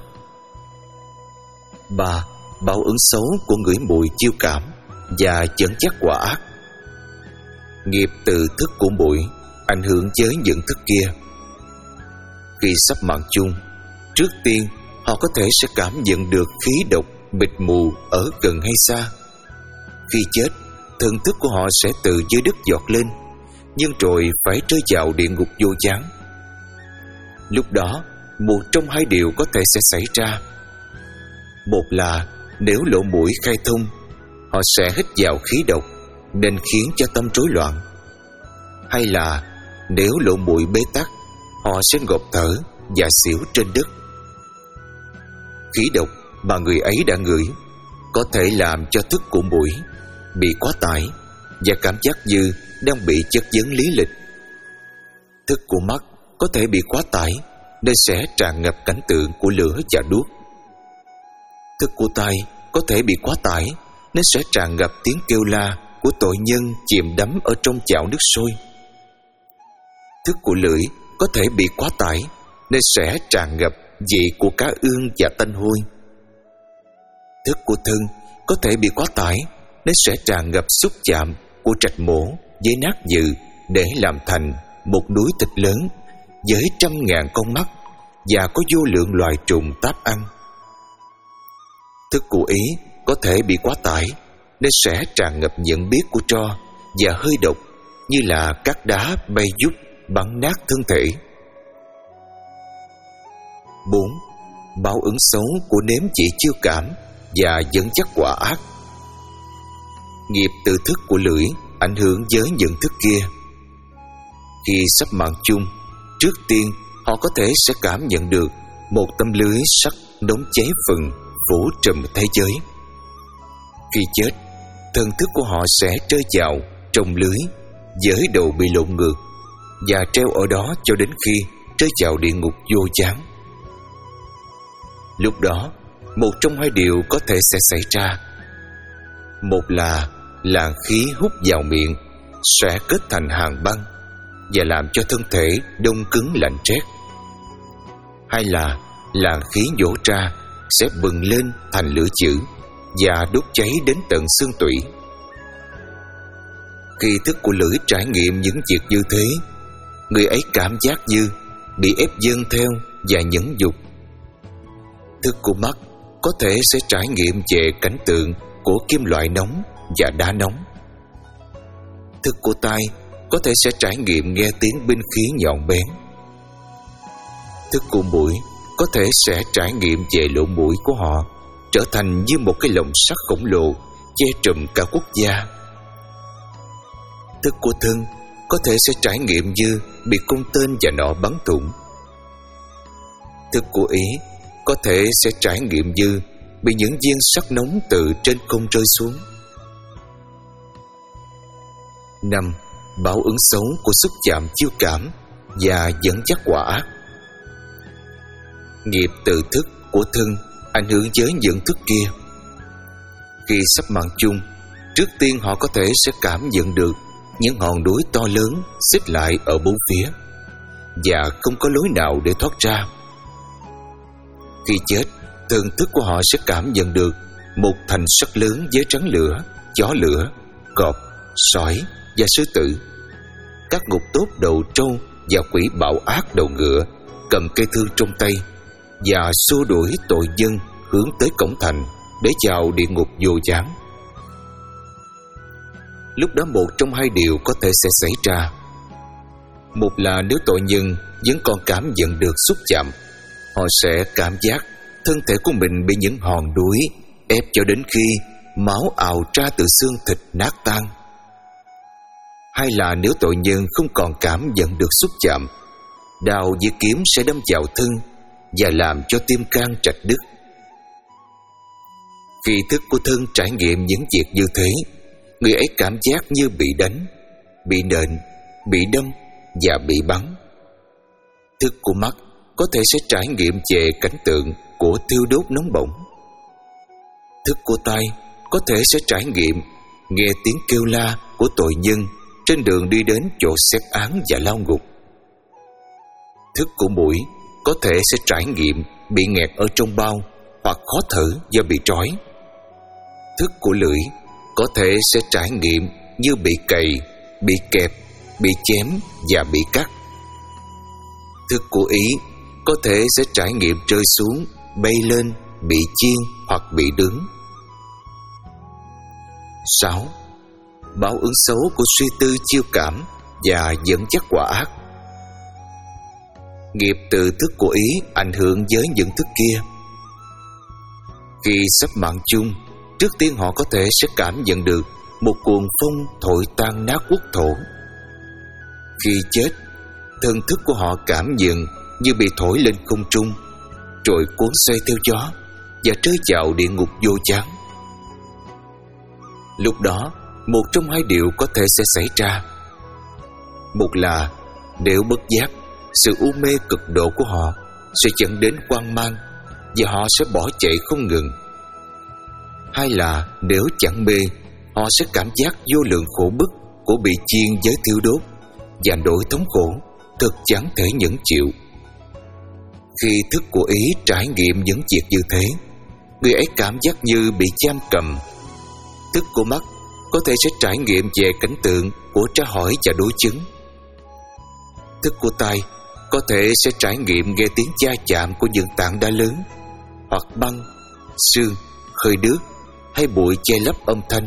Ba, báo ứng xấu của ngửi mùi chiêu cảm và dẫn dắt quả ác. Nghiệp từ thức của mũi ảnh hưởng với những thức kia. Khi sắp mạng chung, trước tiên họ có thể sẽ cảm nhận được khí độc mịt mù ở gần hay xa. Khi chết, thần thức của họ sẽ từ dưới đất giọt lên, nhưng rồi phải rơi vào địa ngục vô chán. Lúc đó, một trong hai điều có thể sẽ xảy ra. Một là nếu lỗ mũi khai thông, họ sẽ hít vào khí độc, nên khiến cho tâm rối loạn. Hay là nếu lỗ mũi bế tắc, họ sẽ ngộp thở và xỉu trên đất. khí độc mà người ấy đã ngửi có thể làm cho thức của mũi bị quá tải và cảm giác như đang bị chất vấn lý lịch. Thức của mắt có thể bị quá tải nên sẽ tràn ngập cảnh tượng của lửa và đuốc. Thức của tai có thể bị quá tải nên sẽ tràn ngập tiếng kêu la của tội nhân chìm đắm ở trong chảo nước sôi. Thức của lưỡi có thể bị quá tải nên sẽ tràn ngập vị của cá ương và tanh hôi. Thức của thân có thể bị quá tải nên sẽ tràn ngập xúc chạm của trạch mổ với nát nhừ để làm thành một núi thịt lớn với trăm ngàn con mắt và có vô lượng loài trùng táp ăn. Thức của ý có thể bị quá tải nên sẽ tràn ngập nhận biết của tro và hơi độc như là các đá bay vút bắn nát thân thể. Bốn. Báo ứng xấu của nếm chỉ chiêu cảm và dẫn dắt quả ác. Nghiệp tự thức của lưỡi ảnh hưởng với nhận thức kia. Khi sắp mạng chung, trước tiên họ có thể sẽ cảm nhận được một tấm lưới sắt nóng cháy phừng phủ trùm thế giới. Khi chết, thần thức của họ sẽ rơi vào trong lưới với đầu bị lộn ngược và treo ở đó cho đến khi rơi vào địa ngục vô gián. Lúc đó, một trong hai điều có thể sẽ xảy ra. Một là làn khí hút vào miệng sẽ kết thành hàn băng và làm cho thân thể đông cứng lạnh rét. Hai là làn khí nhổ ra sẽ bừng lên thành lửa dữ và đốt cháy đến tận xương tủy. Khi thức của lưỡi trải nghiệm những việc như thế, người ấy cảm giác như bị ép dâng theo và nhẫn nhục. Thức của mắt có thể sẽ trải nghiệm về cảnh tượng của kim loại nóng và đá nóng. Thức của tai có thể sẽ trải nghiệm nghe tiếng binh khí nhọn bén. Thức của mũi có thể sẽ trải nghiệm về lỗ mũi của họ trở thành như một cái lồng sắt khổng lồ che trùm cả quốc gia. Thức của thân có thể sẽ trải nghiệm như bị cung tên và nỏ bắn thủng. Thức của ý có thể sẽ trải nghiệm như bị những viên sắt nóng từ trên không rơi xuống. Năm. Báo ứng xấu của xúc chạm chiêu cảm và dẫn dắt quả ác. Nghiệp tự thức của thân ảnh hưởng với nhận thức kia. Khi sắp mạng chung, trước tiên họ có thể sẽ cảm nhận được những ngọn núi to lớn xích lại ở bốn phía và không có lối nào để thoát ra. Khi chết, thần thức của họ sẽ cảm nhận được một thành sắt lớn với rắn lửa, chó lửa, cọp, sói và sư tử. Các ngục tốt đầu trâu và quỷ bạo ác đầu ngựa cầm cây thương trong tay và xua đuổi tội nhân hướng tới cổng thành để vào địa ngục vô gián. Lúc đó một trong hai điều có thể sẽ xảy ra. Một là nếu tội nhân vẫn còn cảm nhận được xúc chạm, họ sẽ cảm giác thân thể của mình bị những hòn núi ép cho đến khi máu ào ra từ xương thịt nát tan. Hay là nếu tội nhân không còn cảm nhận được xúc chạm, đao với kiếm sẽ đâm vào thân và làm cho tim can rạch đứt. Khi thức của thân trải nghiệm những việc như thế, người ấy cảm giác như bị đánh, bị nện, bị đâm và bị bắn. Thức của mắt có thể sẽ trải nghiệm về cảnh tượng của thiêu đốt nóng bỏng. Thức của tai có thể sẽ trải nghiệm nghe tiếng kêu la của tội nhân trên đường đi đến chỗ xét án và lao ngục. Thức của mũi có thể sẽ trải nghiệm bị nghẹt ở trong bao hoặc khó thở do bị trói. Thức của lưỡi có thể sẽ trải nghiệm như bị cày, bị kẹp, bị chém và bị cắt. Thức của ý có thể sẽ trải nghiệm rơi xuống, bay lên, bị chiên hoặc bị đứng. Sáu. Báo ứng xấu của suy tư chiêu cảm và dẫn dắt quả ác. Nghiệp tự thức của ý ảnh hưởng với nhận thức kia. Khi sắp mạng chung, trước tiên họ có thể sẽ cảm nhận được một cuồng phong thổi tan nát quốc thổ. Khi chết, thần thức của họ cảm nhận như bị thổi lên không trung, rồi cuốn xoay theo gió, và rơi vào địa ngục vô chán. Lúc đó, một trong hai điều có thể sẽ xảy ra. Một là nếu bất giác, sự u mê cực độ của họ sẽ dẫn đến hoang mang và họ sẽ bỏ chạy không ngừng. Hai là nếu chẳng mê, họ sẽ cảm giác vô lượng khổ bức của bị chiên với thiêu đốt và nỗi thống khổ thật chẳng thể nhẫn chịu. Khi thức của ý trải nghiệm những việc như thế, người ấy cảm giác như bị giam cầm. Thức của mắt có thể sẽ trải nghiệm về cảnh tượng của tra hỏi và đối chứng. Thức của tai có thể sẽ trải nghiệm nghe tiếng va chạm của những tảng đá lớn, hoặc băng, sương, hơi nước hay bụi che lấp âm thanh.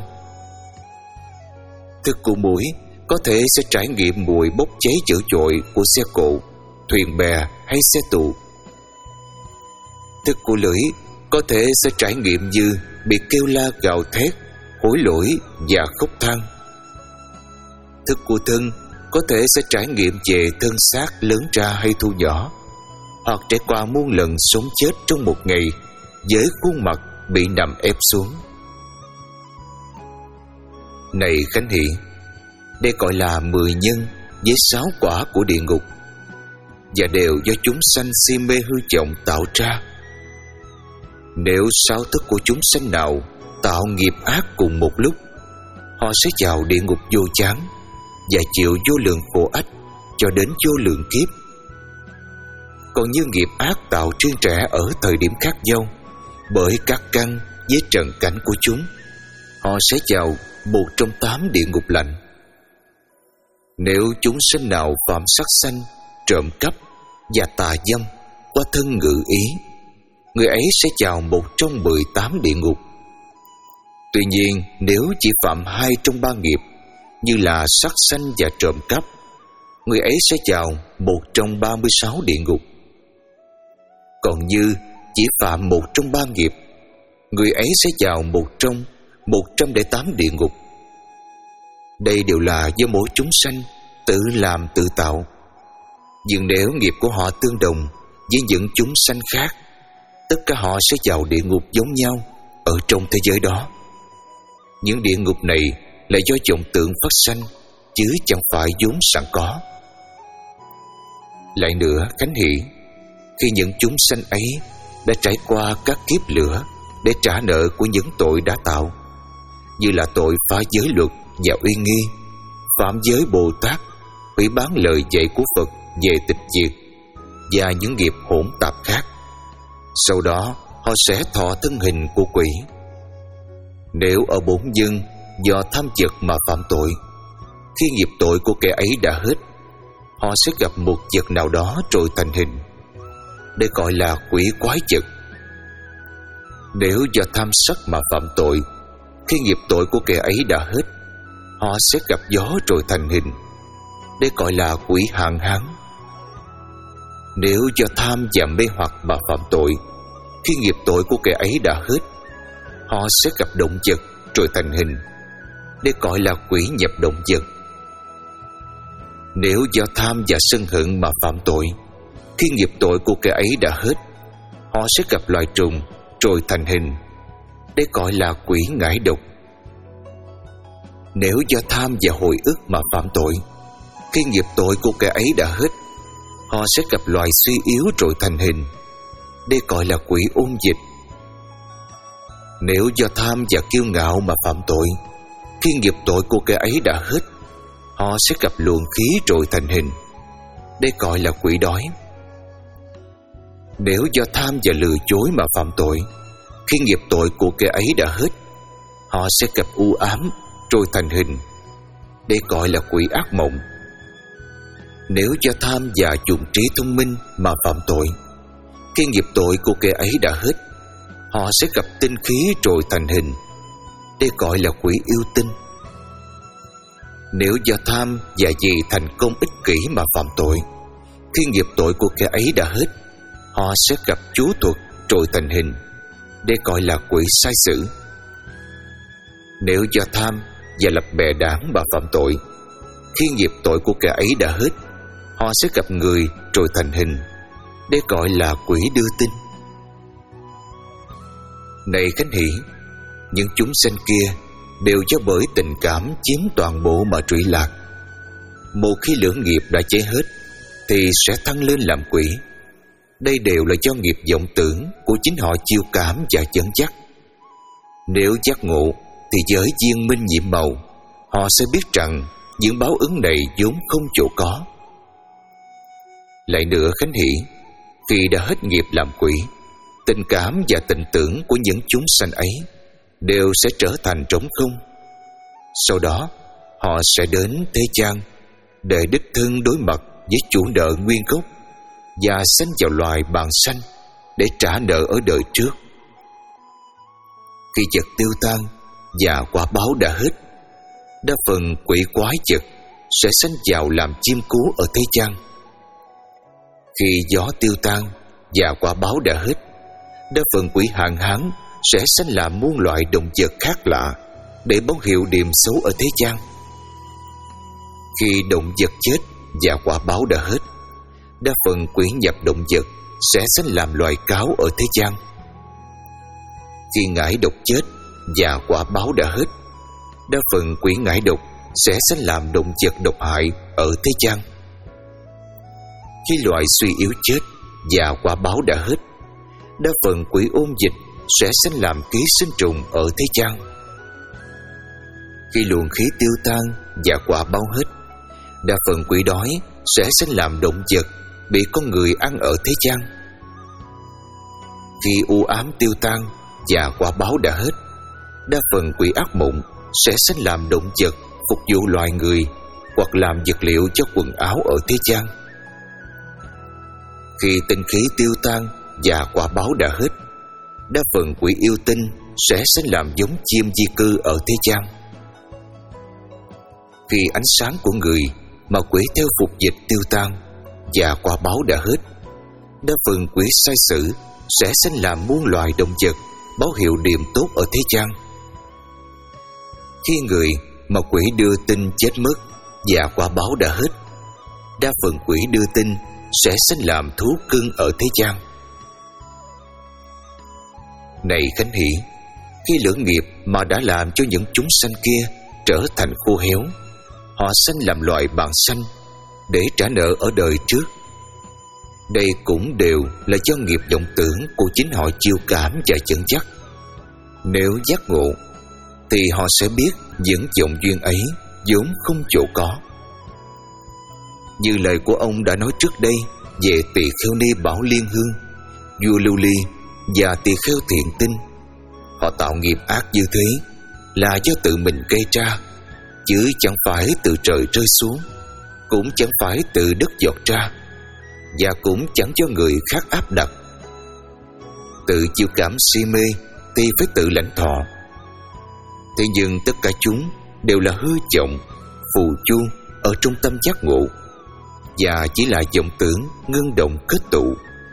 Thức của mũi có thể sẽ trải nghiệm mùi bốc cháy dữ dội của xe cộ, thuyền bè hay xe tù. Thức của lưỡi có thể sẽ trải nghiệm như bị kêu la gào thét, hối lỗi và khóc than. Thức của thân có thể sẽ trải nghiệm về thân xác lớn ra hay thu nhỏ, hoặc trải qua muôn lần sống chết trong một ngày với khuôn mặt bị nằm ép xuống. Này Khánh Hỷ, đây gọi là mười nhân với sáu quả của địa ngục, và đều do chúng sanh si mê hư vọng tạo ra. Nếu sáu thức của chúng sanh nào tạo nghiệp ác cùng một lúc, họ sẽ vào địa ngục vô chán và chịu vô lượng khổ ách cho đến vô lượng kiếp. Còn như nghiệp ác tạo riêng rẽ ở thời điểm khác nhau bởi các căn với trần cảnh của chúng, họ sẽ vào một trong tám địa ngục lạnh. Nếu chúng sinh nào phạm sát sanh, trộm cắp và tà dâm qua thân ngữ ý, người ấy sẽ vào một trong mười tám địa ngục. Tuy nhiên, nếu chỉ phạm hai trong ba nghiệp như là sát sanh và trộm cắp, người ấy sẽ vào một trong ba mươi sáu địa ngục. Còn như chỉ phạm một trong ba nghiệp, người ấy sẽ vào một trong một trăm lẻ tám địa ngục. Đây đều là do mỗi chúng sanh tự làm tự tạo. Nhưng nếu nghiệp của họ tương đồng với những chúng sanh khác, tất cả họ sẽ vào địa ngục giống nhau ở trong thế giới đó. Những địa ngục này là do vọng tưởng phát sanh, chứ chẳng phải vốn sẵn có. Lại nữa Khánh Hỷ, khi những chúng sanh ấy đã trải qua các kiếp lửa để trả nợ của những tội đã tạo, như là tội phá giới luật và uy nghi, phạm giới Bồ Tát, hủy bán lời dạy của Phật về tịch diệt và những nghiệp hỗn tạp khác, sau đó họ sẽ thọ thân hình của quỷ. Nếu ở bổn nhân do tham vật mà phạm tội, khi nghiệp tội của kẻ ấy đã hết, họ sẽ gặp một vật nào đó rồi thành hình. Đây gọi là quỷ quái vật. Nếu do tham sắc mà phạm tội, khi nghiệp tội của kẻ ấy đã hết, họ sẽ gặp gió rồi thành hình. Đây gọi là quỷ hạn hán. Nếu do tham và mê hoặc mà phạm tội, khi nghiệp tội của kẻ ấy đã hết, họ sẽ gặp động vật rồi thành hình. Đây gọi là quỷ nhập động vật. Nếu do tham và sân hận mà phạm tội, khi nghiệp tội của kẻ ấy đã hết, họ sẽ gặp loài trùng rồi thành hình. Đây gọi là quỷ ngải độc. Nếu do tham và hồi ức mà phạm tội, khi nghiệp tội của kẻ ấy đã hết, họ sẽ gặp loài suy yếu rồi thành hình. Đây gọi là quỷ ôn dịch. Nếu do tham và kiêu ngạo mà phạm tội, khi nghiệp tội của kẻ ấy đã hết, họ sẽ gặp luồng khí rồi thành hình. Đây gọi là quỷ đói. Nếu do tham và lừa dối mà phạm tội, khi nghiệp tội của kẻ ấy đã hết, họ sẽ gặp u ám rồi thành hình. Đây gọi là quỷ ác mộng. Nếu do tham và dụng trí thông minh mà phạm tội, khi nghiệp tội của kẻ ấy đã hết, họ sẽ gặp tinh khí rồi thành hình. Đây gọi là quỷ yêu tinh. Nếu do tham và vì thành công ích kỷ mà phạm tội, khi nghiệp tội của kẻ ấy đã hết, họ sẽ gặp chú thuật rồi thành hình. Đây gọi là quỷ sai sử. Nếu do tham và lập bè đảng mà phạm tội, khi nghiệp tội của kẻ ấy đã hết, họ sẽ gặp người rồi thành hình. Đây gọi là quỷ đưa tin. Này Khánh Hỷ, những chúng sanh kia đều do bởi tình cảm chiếm toàn bộ mà trụy lạc. Một khi lưỡng nghiệp đã cháy hết thì sẽ thăng lên làm quỷ. Đây đều là do nghiệp vọng tưởng của chính họ chiêu cảm và dẫn dắt. Nếu giác ngộ thì với viên minh nhiệm màu, họ sẽ biết rằng những báo ứng này vốn không chỗ có. Lại nữa Khánh Hỷ, khi đã hết nghiệp làm quỷ, tình cảm và tình tưởng của những chúng sanh ấy đều sẽ trở thành trống không. Sau đó họ sẽ đến thế gian để đích thân đối mặt với chủ nợ nguyên gốc và sanh vào loài bàn sanh để trả nợ ở đời trước. Khi vật tiêu tan và quả báo đã hết, đa phần quỷ quái vật sẽ sanh vào làm chim cú ở thế gian. Khi gió tiêu tan và quả báo đã hết, đa phần quỷ hạn hán sẽ sanh làm muôn loại động vật khác lạ để báo hiệu điểm xấu ở thế gian. Khi động vật chết và quả báo đã hết, đa phần quỷ nhập động vật sẽ sanh làm loài cáo ở thế gian. Khi ngải độc chết và quả báo đã hết, đa phần quỷ ngải độc sẽ sanh làm động vật độc hại ở thế gian. Khi loài suy yếu chết và quả báo đã hết, đa phần quỷ ôn dịch sẽ sanh làm ký sinh trùng ở thế gian. Khi luồng khí tiêu tan và quả báo hết, đa phần quỷ đói sẽ sanh làm động vật bị con người ăn ở thế gian. Khi u ám tiêu tan và quả báo đã hết, đa phần quỷ ác mộng sẽ sanh làm động vật phục vụ loài người hoặc làm vật liệu cho quần áo ở thế gian. Khi tinh khí tiêu tan và quả báo đã hết, đa phần quỷ yêu tinh sẽ sanh làm giống chim di cư ở thế gian. Khi ánh sáng của người mà quỷ theo phục dịch tiêu tan và quả báo đã hết, đa phần quỷ sai sử sẽ sanh làm muôn loài động vật báo hiệu điểm tốt ở thế gian. Khi người mà quỷ đưa tin chết mất và quả báo đã hết, đa phần quỷ đưa tin sẽ sanh làm thú cưng ở thế gian. Này Khánh Hỷ, khi lưỡng nghiệp mà đã làm cho những chúng sanh kia trở thành khô héo, họ sanh làm loài bàn sanh để trả nợ ở đời trước. Đây cũng đều là do nghiệp vọng tưởng của chính họ chiêu cảm và dẫn dắt. Nếu giác ngộ thì họ sẽ biết những vọng duyên ấy vốn không chỗ có. Như lời của ông đã nói trước đây về tỳ kheo ni Bảo Liên Hương, vua Lưu Ly và tỳ kheo Thiện Tinh, họ tạo nghiệp ác như thế là do tự mình gây ra, chứ chẳng phải từ trời rơi xuống, cũng chẳng phải từ đất giọt ra, và cũng chẳng do người khác áp đặt. Tự chiêu cảm si mê thì phải tự lãnh thọ. Thế nhưng tất cả chúng đều là hư vọng, phù chu ở trong tâm giác ngộ, và chỉ là vọng tưởng ngưng động kết tụ.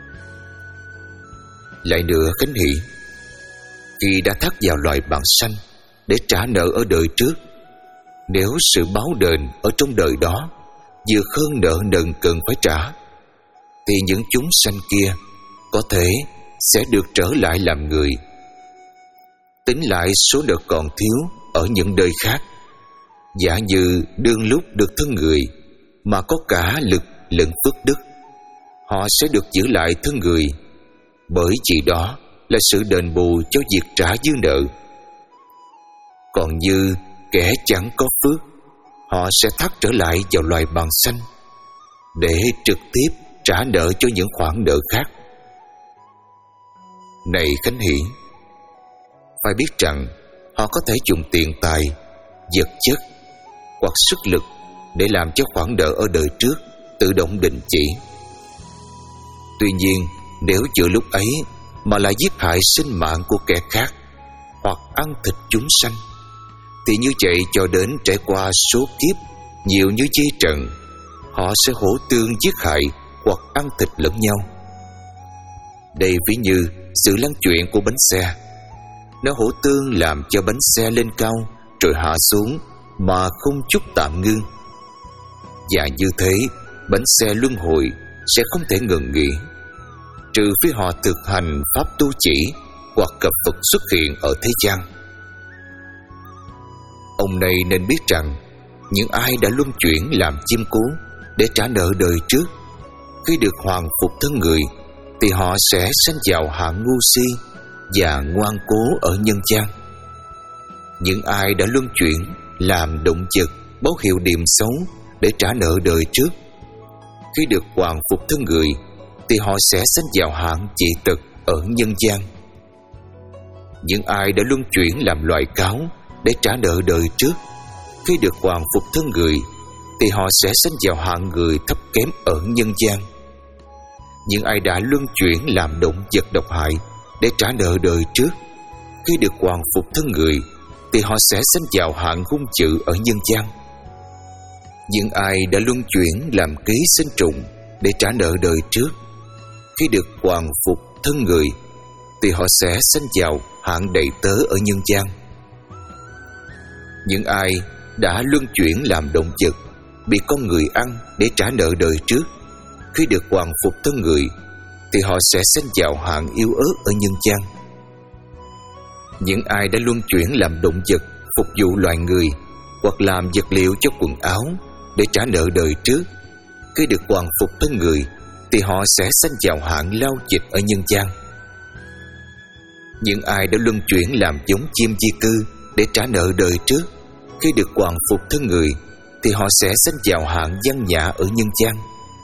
Lại nữa Khánh Hỷ, khi đã thắt vào loài bàn sanh để trả nợ ở đời trước, nếu sự báo đền ở trong đời đó vừa hơn nợ nần cần phải trả, thì những chúng sanh kia có thể sẽ được trở lại làm người. Tính lại số nợ còn thiếu ở những đời khác, giả như đương lúc được thân người mà có cả lực lẫn phước đức, họ sẽ được giữ lại thân người, bởi vì đó là sự đền bù cho việc trả dư nợ. Còn như kẻ chẳng có phước, họ sẽ thắt trở lại vào loài bàn sanh để trực tiếp trả nợ cho những khoản nợ khác. Này Khánh Hỷ, phải biết rằng họ có thể dùng tiền tài, vật chất hoặc sức lực để làm cho khoản nợ ở đời trước tự động đình chỉ. Tuy nhiên, nếu giữa lúc ấy mà lại giết hại sinh mạng của kẻ khác hoặc ăn thịt chúng sanh, thì như vậy cho đến trải qua số kiếp nhiều như dây trần, họ sẽ hổ tương giết hại hoặc ăn thịt lẫn nhau. Đây ví như sự lăn chuyển của bánh xe, nó hổ tương làm cho bánh xe lên cao rồi hạ xuống mà không chút tạm ngưng. Và như thế, bánh xe luân hồi sẽ không thể ngừng nghỉ, trừ phi họ thực hành pháp tu chỉ hoặc gặp Phật xuất hiện ở thế gian. Ông này nên biết rằng những ai đã luân chuyển làm chiêm cố để trả nợ đời trước, khi được hoàn phục thân người thì họ sẽ sanh vào hạng ngu si và ngoan cố ở nhân gian. Những ai đã luân chuyển làm động vật, báo hiệu điềm xấu để trả nợ đời trước, khi được hoàn phục thân người thì họ sẽ sanh vào hạng dị tật ở nhân gian. Những ai đã luân chuyển làm loài cáo để trả nợ đời trước, khi được hoàn phục thân người thì họ sẽ sanh vào hạng người thấp kém ở nhân gian. Những ai đã luân chuyển làm động vật độc hại để trả nợ đời trước, khi được hoàn phục thân người thì họ sẽ sanh vào hạng hung dữ ở nhân gian. Những ai đã luân chuyển làm ký sinh trùng để trả nợ đời trước, khi được hoàn phục thân người thì họ sẽ sanh vào hạng đầy tớ ở nhân gian. Những ai đã luân chuyển làm động vật bị con người ăn để trả nợ đời trước, khi được hoàn phục thân người thì họ sẽ sanh vào hạng yếu ớt ở nhân gian. Những ai đã luân chuyển làm động vật phục vụ loài người hoặc làm vật liệu cho quần áo để trả nợ đời trước, khi được hoàn phục thân người thì họ sẽ sanh vào hạng lao dịch ở nhân gian. Những ai đã luân chuyển làm giống chim di cư để trả nợ đời trước, khi được hoàn phục thân người thì họ sẽ sanh vào hạng văn nhã ở nhân gian.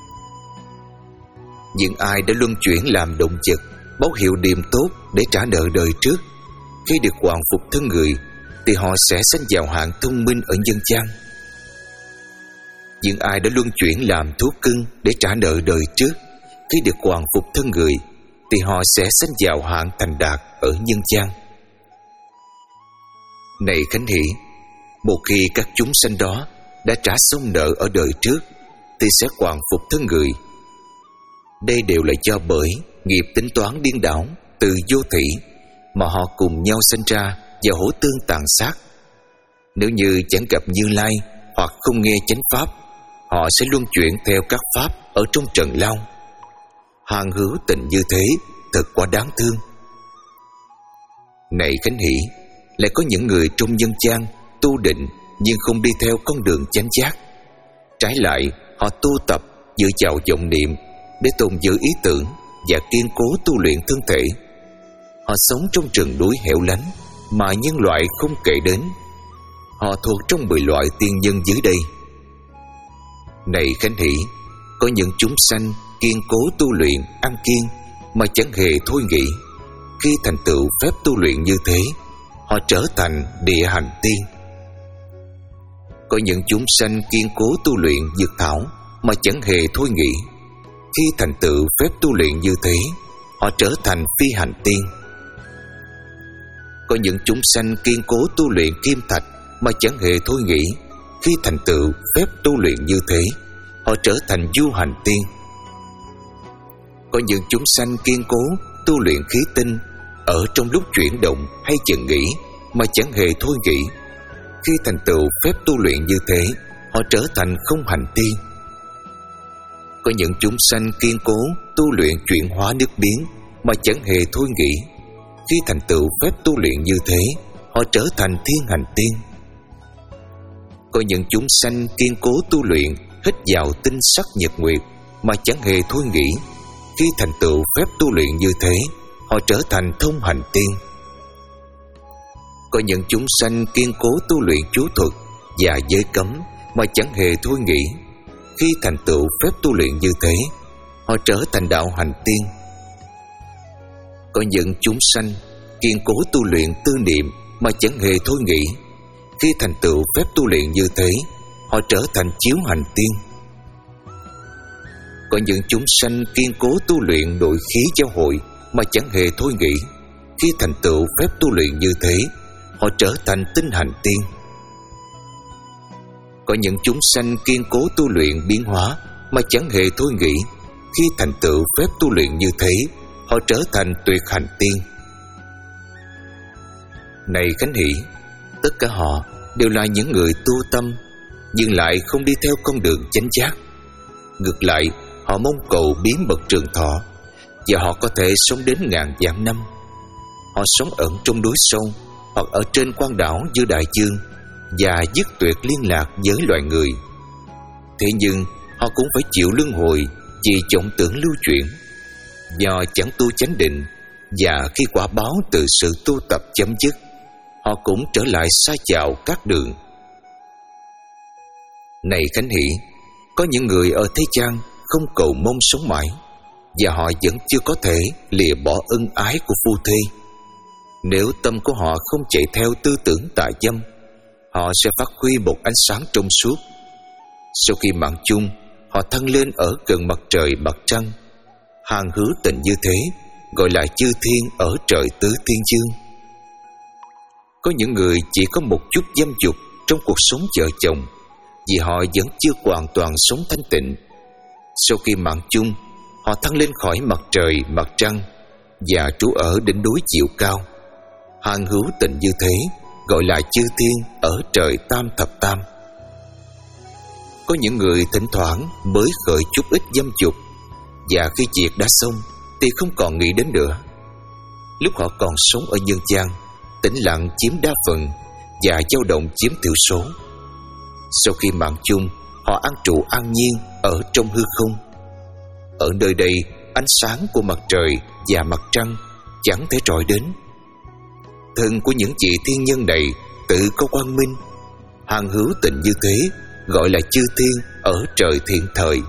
Những ai đã luân chuyển làm động vật, báo hiệu điềm tốt để trả nợ đời trước, khi được hoàn phục thân người thì họ sẽ sanh vào hạng thông minh ở nhân gian. Những ai đã luân chuyển làm thú cưng để trả nợ đời trước, khi được hoàn phục thân người thì họ sẽ sanh vào hạng thành đạt ở nhân gian. Này Khánh Hỷ, một khi các chúng sanh đó đã trả xong nợ ở đời trước thì sẽ hoàn phục thân người. Đây đều là do bởi nghiệp tính toán điên đảo từ vô thỉ mà họ cùng nhau sanh ra và hỗ tương tàn sát. Nếu như chẳng gặp Như Lai hoặc không nghe chánh pháp, họ sẽ luân chuyển theo các pháp ở trong trần lao. Hàng hữu tình như thế thật quá đáng thương. Này Khánh Hỷ, lại có những người trong nhân gian tu định nhưng không đi theo con đường chánh giác. Trái lại, họ tu tập dựa vào vọng niệm để tồn giữ ý tưởng và kiên cố tu luyện thân thể. Họ sống trong rừng núi hẻo lánh mà nhân loại không kể đến. Họ thuộc trong mười loại tiên nhân dưới đây. Này Khánh Hỷ, có những chúng sanh kiên cố tu luyện ăn kiêng mà chẳng hề thôi nghĩ. Khi thành tựu phép tu luyện như thế, họ trở thành địa hành tiên. Có những chúng sanh kiên cố tu luyện dược thảo mà chẳng hề thôi nghĩ. Khi thành tựu phép tu luyện như thế, họ trở thành phi hành tiên. Có những chúng sanh kiên cố tu luyện kim thạch mà chẳng hề thôi nghĩ. Khi thành tựu phép tu luyện như thế, họ trở thành du hành tiên. Có những chúng sanh kiên cố tu luyện khí tinh ở trong lúc chuyển động hay chừng nghỉ mà chẳng hề thôi nghĩ. Khi thành tựu phép tu luyện như thế, họ trở thành không hành tiên. Có những chúng sanh kiên cố tu luyện chuyển hóa nước biến mà chẳng hề thôi nghĩ. Khi thành tựu phép tu luyện như thế, họ trở thành thiên hành tiên. Có những chúng sanh kiên cố tu luyện hít vào tinh sắc nhật nguyệt mà chẳng hề thôi nghĩ. Khi thành tựu phép tu luyện như thế, họ trở thành thông hành tiên. Có những chúng sanh kiên cố tu luyện chú thuật và giới cấm mà chẳng hề thôi nghĩ. Khi thành tựu phép tu luyện như thế, họ trở thành đạo hành tiên. Có những chúng sanh kiên cố tu luyện tư niệm mà chẳng hề thôi nghĩ. Khi thành tựu phép tu luyện như thế, họ trở thành chiếu hành tiên. Có những chúng sanh kiên cố tu luyện nội khí giáo hội mà chẳng hề thôi nghĩ. Khi thành tựu phép tu luyện như thế, họ trở thành tinh hành tiên. Có những chúng sanh kiên cố tu luyện biến hóa mà chẳng hề thôi nghĩ. Khi thành tựu phép tu luyện như thế, họ trở thành tuyệt hành tiên. Này Khánh Hỷ, tất cả họ đều là những người tu tâm nhưng lại không đi theo con đường chánh giác. Ngược lại, họ mong cầu biến bậc trường thọ và họ có thể sống đến ngàn vạn năm. Họ Họ sống ẩn trong núi sâu hoặc ở trên quang đảo giữa đại dương và dứt tuyệt liên lạc với loài người. Thế nhưng họ cũng phải chịu luân hồi vì vọng tưởng lưu chuyển, do chẳng tu chánh định, và khi quả báo từ sự tu tập chấm dứt, họ cũng trở lại sa chào các đường. Này Khánh Hỷ, có những người ở thế gian không cầu mong sống mãi, và họ vẫn chưa có thể lìa bỏ ân ái của phu thê. Nếu tâm của họ không chạy theo tư tưởng tà dâm, họ sẽ phát huy một ánh sáng trong suốt. Sau khi mạng chung, họ thăng lên ở gần mặt trời mặt trăng. Hàng hữu tình như thế gọi là chư thiên ở trời tứ thiên dương. Có những người chỉ có một chút dâm dục trong cuộc sống vợ chồng, vì họ vẫn chưa hoàn toàn sống thanh tịnh. Sau khi mạng chung, họ thăng lên khỏi mặt trời mặt trăng và trú ở đỉnh núi chiều cao. Hàng hữu tình như thế gọi là chư thiên ở trời tam thập tam. Có những người thỉnh thoảng mới khởi chút ít dâm dục, và khi việc đã xong thì không còn nghĩ đến nữa. Lúc họ còn sống ở nhân gian, tĩnh lặng chiếm đa phần và dao động chiếm thiểu số. Sau khi mạng chung, họ an trụ an nhiên ở trong hư không. Ở nơi đây, ánh sáng của mặt trời và mặt trăng chẳng thể trọi đến. Thân của những vị thiên nhân này tự có quang minh. Hàng hữu tình như thế gọi là chư thiên ở trời thiện thời.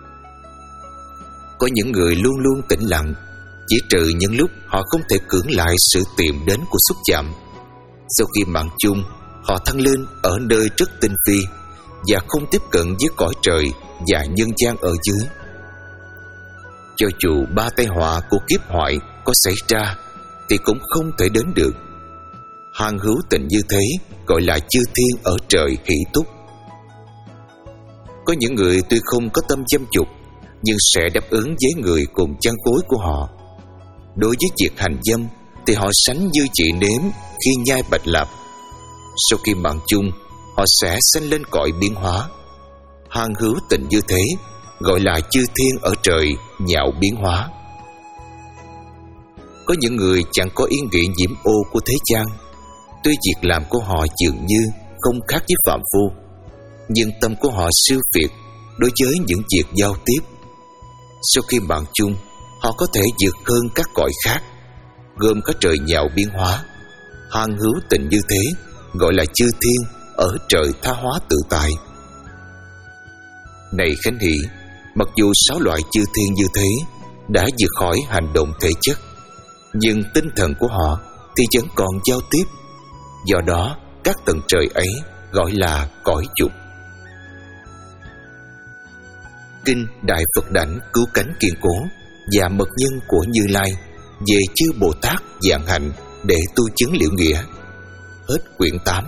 Có những người luôn luôn tĩnh lặng, chỉ trừ những lúc họ không thể cưỡng lại sự tìm đến của xúc chạm. Sau khi mạng chung, họ thăng lên ở nơi rất tinh vi và không tiếp cận với cõi trời và nhân gian ở dưới. Cho dù ba tai họa của kiếp hoại có xảy ra thì cũng không thể đến được. Hàng hữu tình như thế gọi là chư thiên ở trời hỷ túc. Có những người tuy không có tâm dâm dục, nhưng sẽ đáp ứng với người cùng chăn gối của họ. Đối với việc hành dâm thì họ sánh như chị nếm khi nhai bạch lạp. Sau khi mạng chung, họ sẽ sanh lên cõi biến hóa. Hàng hữu tình như thế gọi là chư thiên ở trời nhạo biến hóa. Có những người chẳng có ý nghĩ nhiễm ô của thế gian. Tuy việc làm của họ dường như không khác với phạm phu, nhưng tâm của họ siêu việt đối với những việc giao tiếp. Sau khi mạng chung, họ có thể vượt hơn các cõi khác, gồm cả trời nhạo biến hóa. Hàng hữu tình như thế gọi là chư thiên ở trời tha hóa tự tại. Này Khánh Hỷ, mặc dù sáu loại chư thiên như thế đã vượt khỏi hành động thể chất, nhưng tinh thần của họ thì vẫn còn giao tiếp. Do đó, các tầng trời ấy gọi là cõi dục. Kinh Đại Phật Đảnh Cứu Cánh Kiên Cố và Mật Nhân của Như Lai về chư Bồ Tát dạng hạnh để tu chứng liễu nghĩa. Hết quyển tám.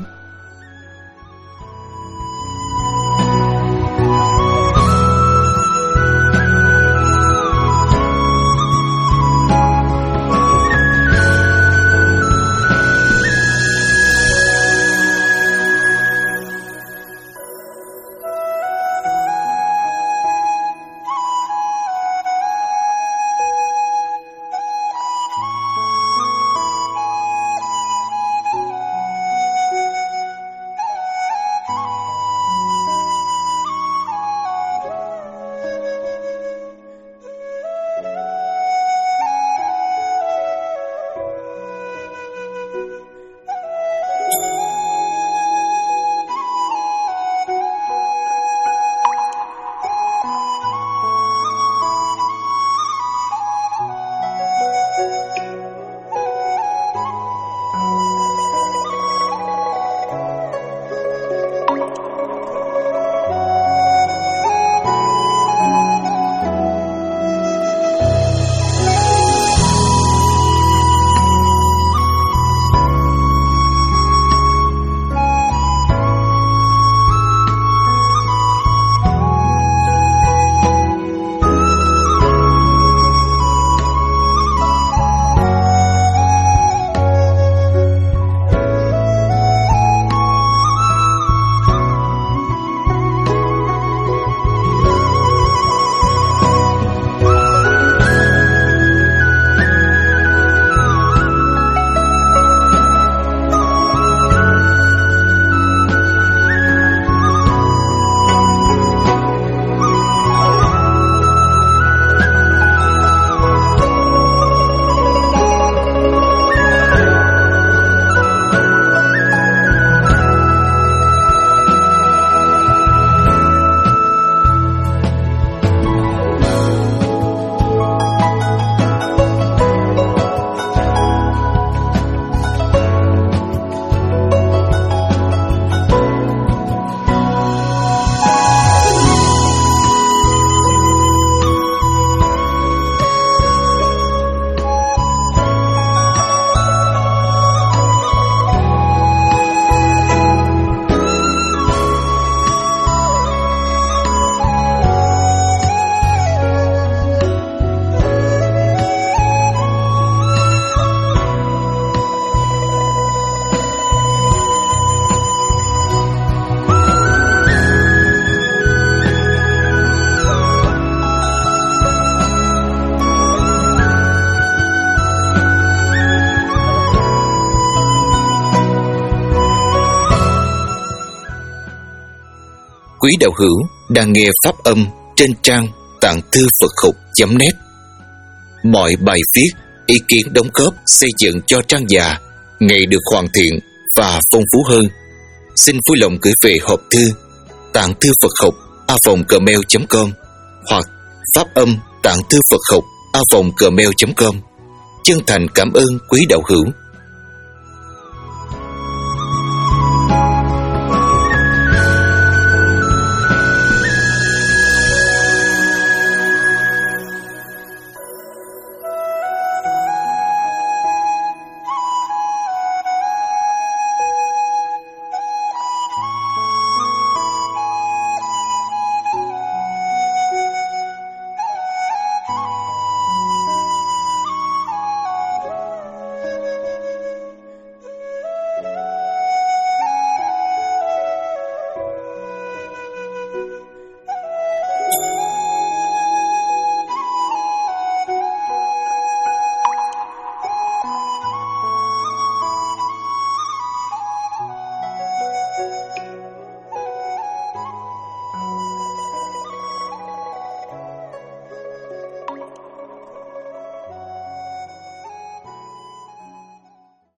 quý đạo hữu đang nghe pháp âm trên trang tạng thư Phật học chấm net. Mọi bài viết, ý kiến đóng góp xây dựng cho trang già ngày được hoàn thiện và phong phú hơn. Xin vui lòng gửi về hộp thư tạng thư Phật học a vòng gmail chấm com hoặc pháp âm tạng thư Phật học a vòng gmail chấm com. Chân thành cảm ơn quý đạo hữu.